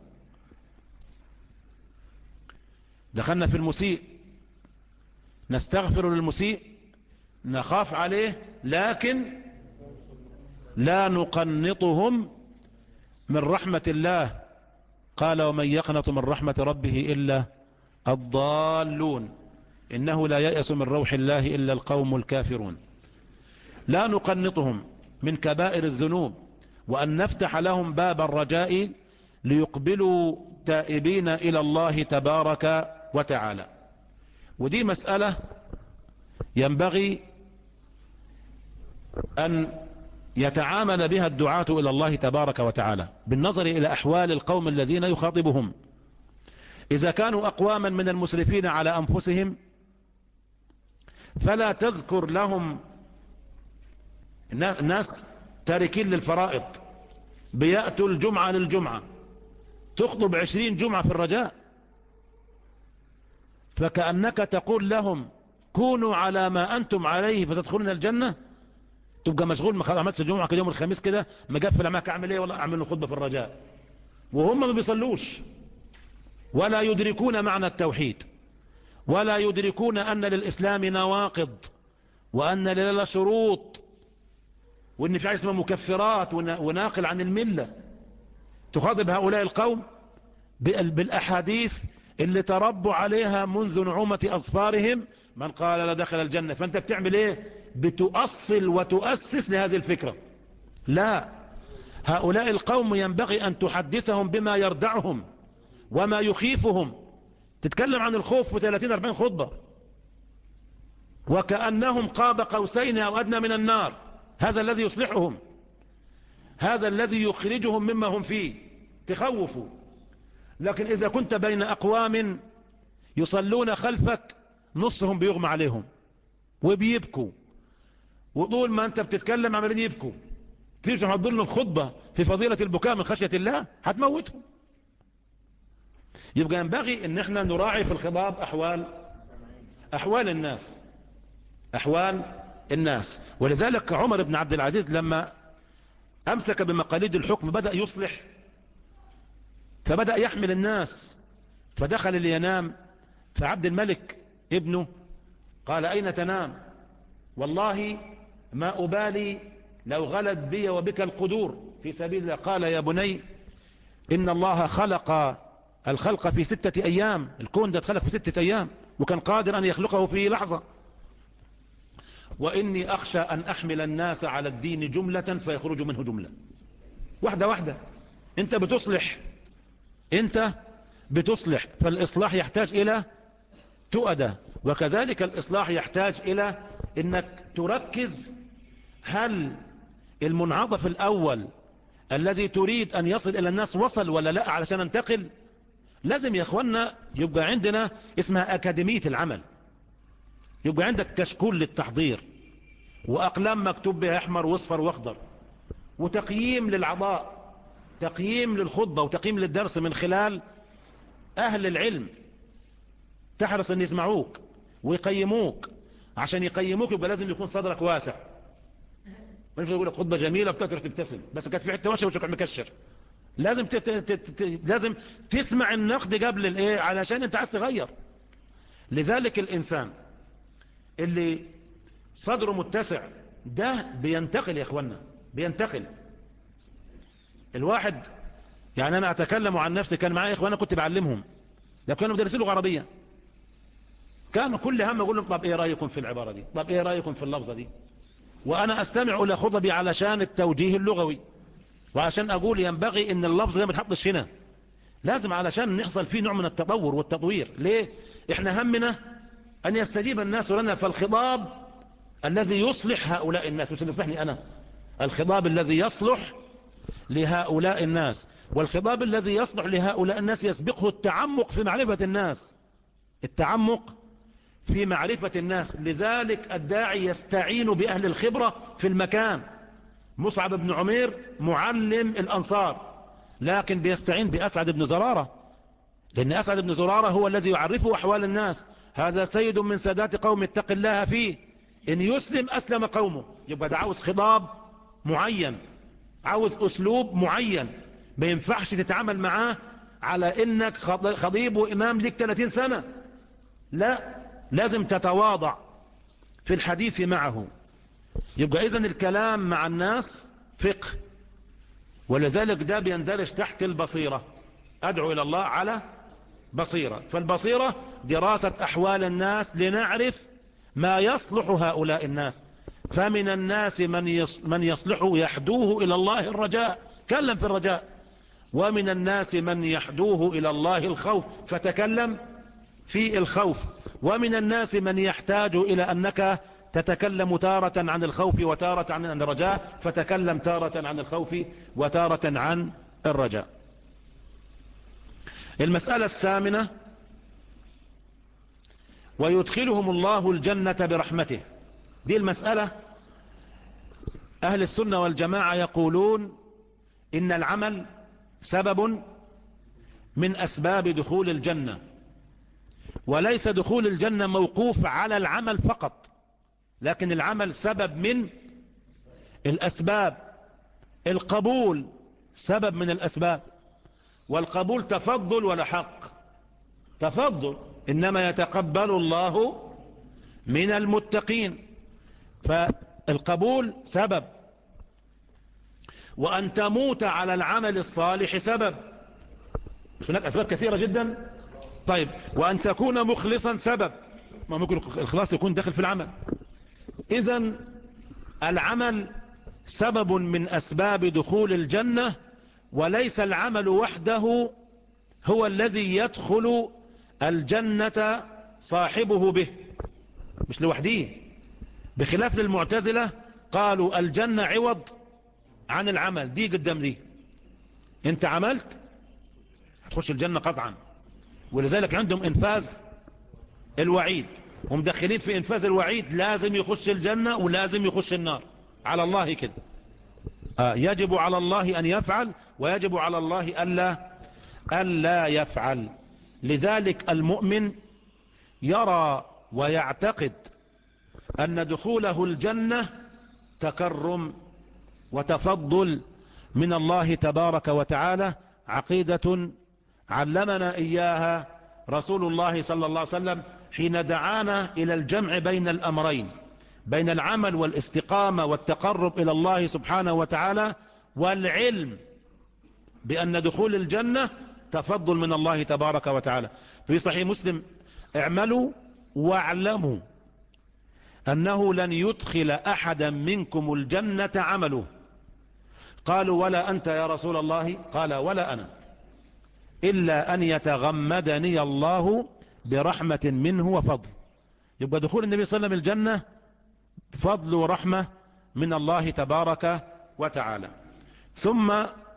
دخلنا في المسيء، نستغفر للمسيء، نخاف عليه، لكن لا نقنطهم من رحمة الله. قال ومن يقنط من رحمة ربه إلا الضالون، إنه لا ييأس من روح الله إلا القوم الكافرون. لا نقنطهم من كبائر الذنوب، وأن نفتح لهم باب الرجاء ليقبلوا تائبين إلى الله تبارك وتعالى. ودي مسألة ينبغي أن يتعامل بها الدعاة إلى الله تبارك وتعالى بالنظر إلى أحوال القوم الذين يخاطبهم. إذا كانوا أقواما من المسرفين على أنفسهم فلا تذكر لهم ناس تاركين للفرائض بيأتوا الجمعة للجمعة، تخطب عشرين جمعة في الرجاء، فكأنك تقول لهم كونوا على ما أنتم عليه فتدخلون الجنة. تبقى مشغول، ما عملتش الجمعة كده يوم الخميس كده مقفل معاك، أعمل إيه؟ والله أعمل خطبة في الرجاء، وهم ما بيصلوش ولا يدركون معنى التوحيد، ولا يدركون أن للإسلام نواقض، وأن لله شروط، وأن في اسمه مكفرات وناقل عن الملة. تخاطب هؤلاء القوم بالأحاديث اللي تربوا عليها منذ نعومة أظفارهم، من قال لا دخل الجنة. فأنت بتعمل إيه؟ بتؤصل وتؤسس لهذه الفكرة. لا، هؤلاء القوم ينبغي أن تحدثهم بما يردعهم وما يخيفهم. تتكلم عن الخوف في ثلاثين أربعين خطبة وكأنهم قاب قوسين أو أدنى من النار. هذا الذي يصلحهم، هذا الذي يخرجهم مما هم فيه، تخوفوا. لكن إذا كنت بين أقوام يصلون خلفك نصهم بيغمى عليهم وبيبكوا، وطول ما أنت بتتكلم عمالين يبكوا، تيجي تحضر لهم خطبة في فضيلة البكاء من خشية الله، هتموتهم. يبقى ينبغي ان احنا نراعي في الخطاب احوال احوال الناس احوال الناس ولذلك عمر بن عبد العزيز لما أمسك بمقاليد الحكم، بدأ يصلح، فبدأ يحمل الناس، فدخل اللي ينام، فعبد الملك ابنه قال أين تنام؟ والله ما أبالي لو غلت بي وبك القدور في سبيل الله. قال يا بني إن الله خلق الخلق في ستة أيام، الكون ده اتخلق في ستة أيام، وكان قادر أن يخلقه في لحظة، وإني أخشى أن أحمل الناس على الدين جملة فيخرج منه جملة. واحدة واحدة، أنت بتصلح، أنت بتصلح، فالإصلاح يحتاج إلى تؤدى، وكذلك الإصلاح يحتاج إلى أنك تركز هل المنعطف الأول الذي تريد أن يصل إلى الناس وصل ولا لا، علشان ننتقل. لازم يا أخوانا يبقى عندنا اسمها أكاديمية العمل، يبقى عندك كشكول للتحضير، وأقلام مكتوب بها أحمر واصفر واخضر، وتقييم للعضاء، تقييم للخطبة وتقييم للدرس من خلال أهل العلم، تحرص أن يسمعوك ويقيموك. عشان يقيموك يبقى لازم يكون صدرك واسع، مش يقول لك خطبة جميلة بتقدر تبتسم بس كانت في حتة واسعة وشك مكشر. لازم تت... تت... لازم تسمع النقد قبل الايه، علشان انت عايز تغير. لذلك الانسان اللي صدره متسع ده بينتقل يا اخوانا، بينتقل. الواحد يعني انا اتكلم عن نفسي، كان معايا اخوانا كنت بعلمهم، ده كانوا مدرسين لغة عربية، كانوا كل هم اقول لهم طب ايه رايكم في العبارة دي، طب ايه رايكم في اللفظة دي، وانا استمع الى خطبي علشان التوجيه اللغوي، وعشان اقول ينبغي ان اللفظ ده ما يتحطش هنا، لازم علشان نحصل فيه نوع من التطور والتطوير. ليه؟ احنا همنا ان يستجيب الناس لنا، فالخطاب الذي يصلح هؤلاء الناس، مش اللي يصلحني انا، الخطاب الذي يصلح لهؤلاء الناس، والخطاب الذي يصلح لهؤلاء الناس يسبقه التعمق في معرفة الناس، التعمق في معرفة الناس. لذلك الداعي يستعين بأهل الخبرة في المكان. مصعب بن عمير معلم الأنصار، لكن بيستعين بأسعد بن زرارة، لأن أسعد بن زرارة هو الذي يعرفه أحوال الناس، هذا سيد من سادات قوم اتق الله فيه، إن يسلم أسلم قومه. يبقى ده عاوز خطاب معين، عاوز أسلوب معين، ما ينفعش تتعامل معاه على إنك خطيب وإمام لك ثلاثين سنة، لا، لازم تتواضع في الحديث معه. يبقى إذن الكلام مع الناس فقه، ولذلك ده بيندرج تحت البصيرة، أدعو إلى الله على بصيرة. فالبصيرة دراسة أحوال الناس لنعرف ما يصلح هؤلاء الناس. فمن الناس من من يصلح يحدوه إلى الله الرجاء، كلم في الرجاء، ومن الناس من يحدوه إلى الله الخوف، فتكلم في الخوف، ومن الناس من يحتاج إلى أنك تتكلم تارة عن الخوف وتارة عن الرجاء، فتكلم تارة عن الخوف وتارة عن الرجاء. المسألة الثامنة: ويدخلهم الله الجنة برحمته. دي المسألة أهل السنة والجماعة يقولون إن العمل سبب من أسباب دخول الجنة، وليس دخول الجنة موقوف على العمل فقط، لكن العمل سبب من الأسباب، القبول سبب من الأسباب، والقبول تفضل ولا حق؟ تفضل، إنما يتقبل الله من المتقين، فالقبول سبب، وأن تموت على العمل الصالح سبب، هناك أسباب كثيرة جدا. طيب، وأن تكون مخلصا سبب، ما ممكن الإخلاص يكون داخل في العمل. إذن العمل سبب من أسباب دخول الجنة، وليس العمل وحده هو الذي يدخل الجنة صاحبه به، مش لوحده، بخلاف للمعتزلة قالوا الجنة عوض عن العمل. دي قدام دي، انت عملت هتخش الجنة قطعا، ولذلك عندهم انفاذ الوعيد، ومدخلين في انفاذ الوعيد لازم يخش الجنة ولازم يخش النار، على الله كده. آه يجب على الله أن يفعل، ويجب على الله ألا, ألا يفعل. لذلك المؤمن يرى ويعتقد أن دخوله الجنة تكرم وتفضل من الله تبارك وتعالى، عقيدة علمنا إياها رسول الله صلى الله عليه وسلم حين دعانا إلى الجمع بين الأمرين، بين العمل والاستقامة والتقرب إلى الله سبحانه وتعالى والعلم بأن دخول الجنة تفضل من الله تبارك وتعالى. في صحيح مسلم: اعملوا واعلموا أنه لن يدخل أحدا منكم الجنة عمله. قالوا: ولا أنت يا رسول الله؟ قال: ولا أنا، إلا أن يتغمدني الله برحمة منه وفضل. يبقى دخول النبي صلى الله عليه وسلم الجنة فضل ورحمة من الله تبارك وتعالى. ثم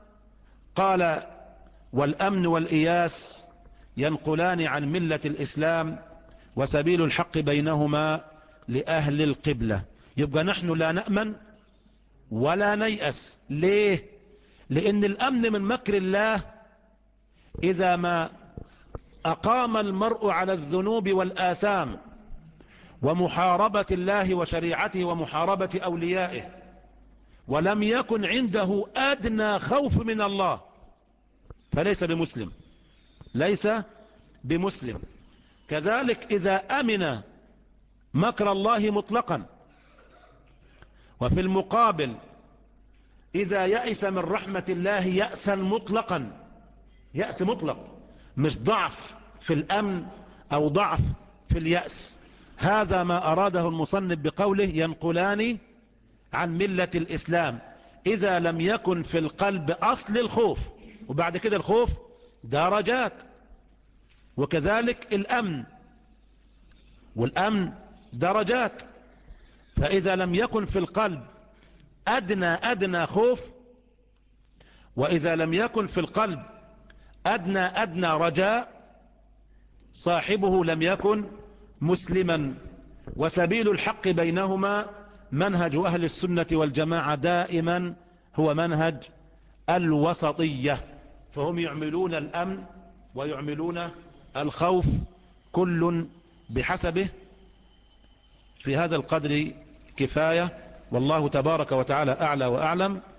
قال: والأمن والإياس ينقلان عن ملة الإسلام، وسبيل الحق بينهما لأهل القبلة. يبقى نحن لا نأمن ولا نيأس. ليه؟ لأن الأمن من مكر الله إذا ما أقام المرء على الذنوب والآثام ومحاربة الله وشريعته ومحاربة أوليائه، ولم يكن عنده أدنى خوف من الله، فليس بمسلم، ليس بمسلم. كذلك إذا أمن مكر الله مطلقا، وفي المقابل إذا يأس من رحمة الله يأسا مطلقا، يأس مطلق، مش ضعف في الأمن أو ضعف في اليأس. هذا ما أراده المصنف بقوله: ينقلان عن ملة الإسلام، إذا لم يكن في القلب أصل الخوف. وبعد كده الخوف درجات، وكذلك الأمن، والأمن درجات. فإذا لم يكن في القلب أدنى أدنى خوف، وإذا لم يكن في القلب أدنى أدنى رجاء، صاحبه لم يكن مسلما. وسبيل الحق بينهما منهج أهل السنة والجماعة دائما هو منهج الوسطية، فهم يعملون الأمن ويعملون الخوف، كل بحسبه. في هذا القدر كفاية، والله تبارك وتعالى أعلى وأعلم.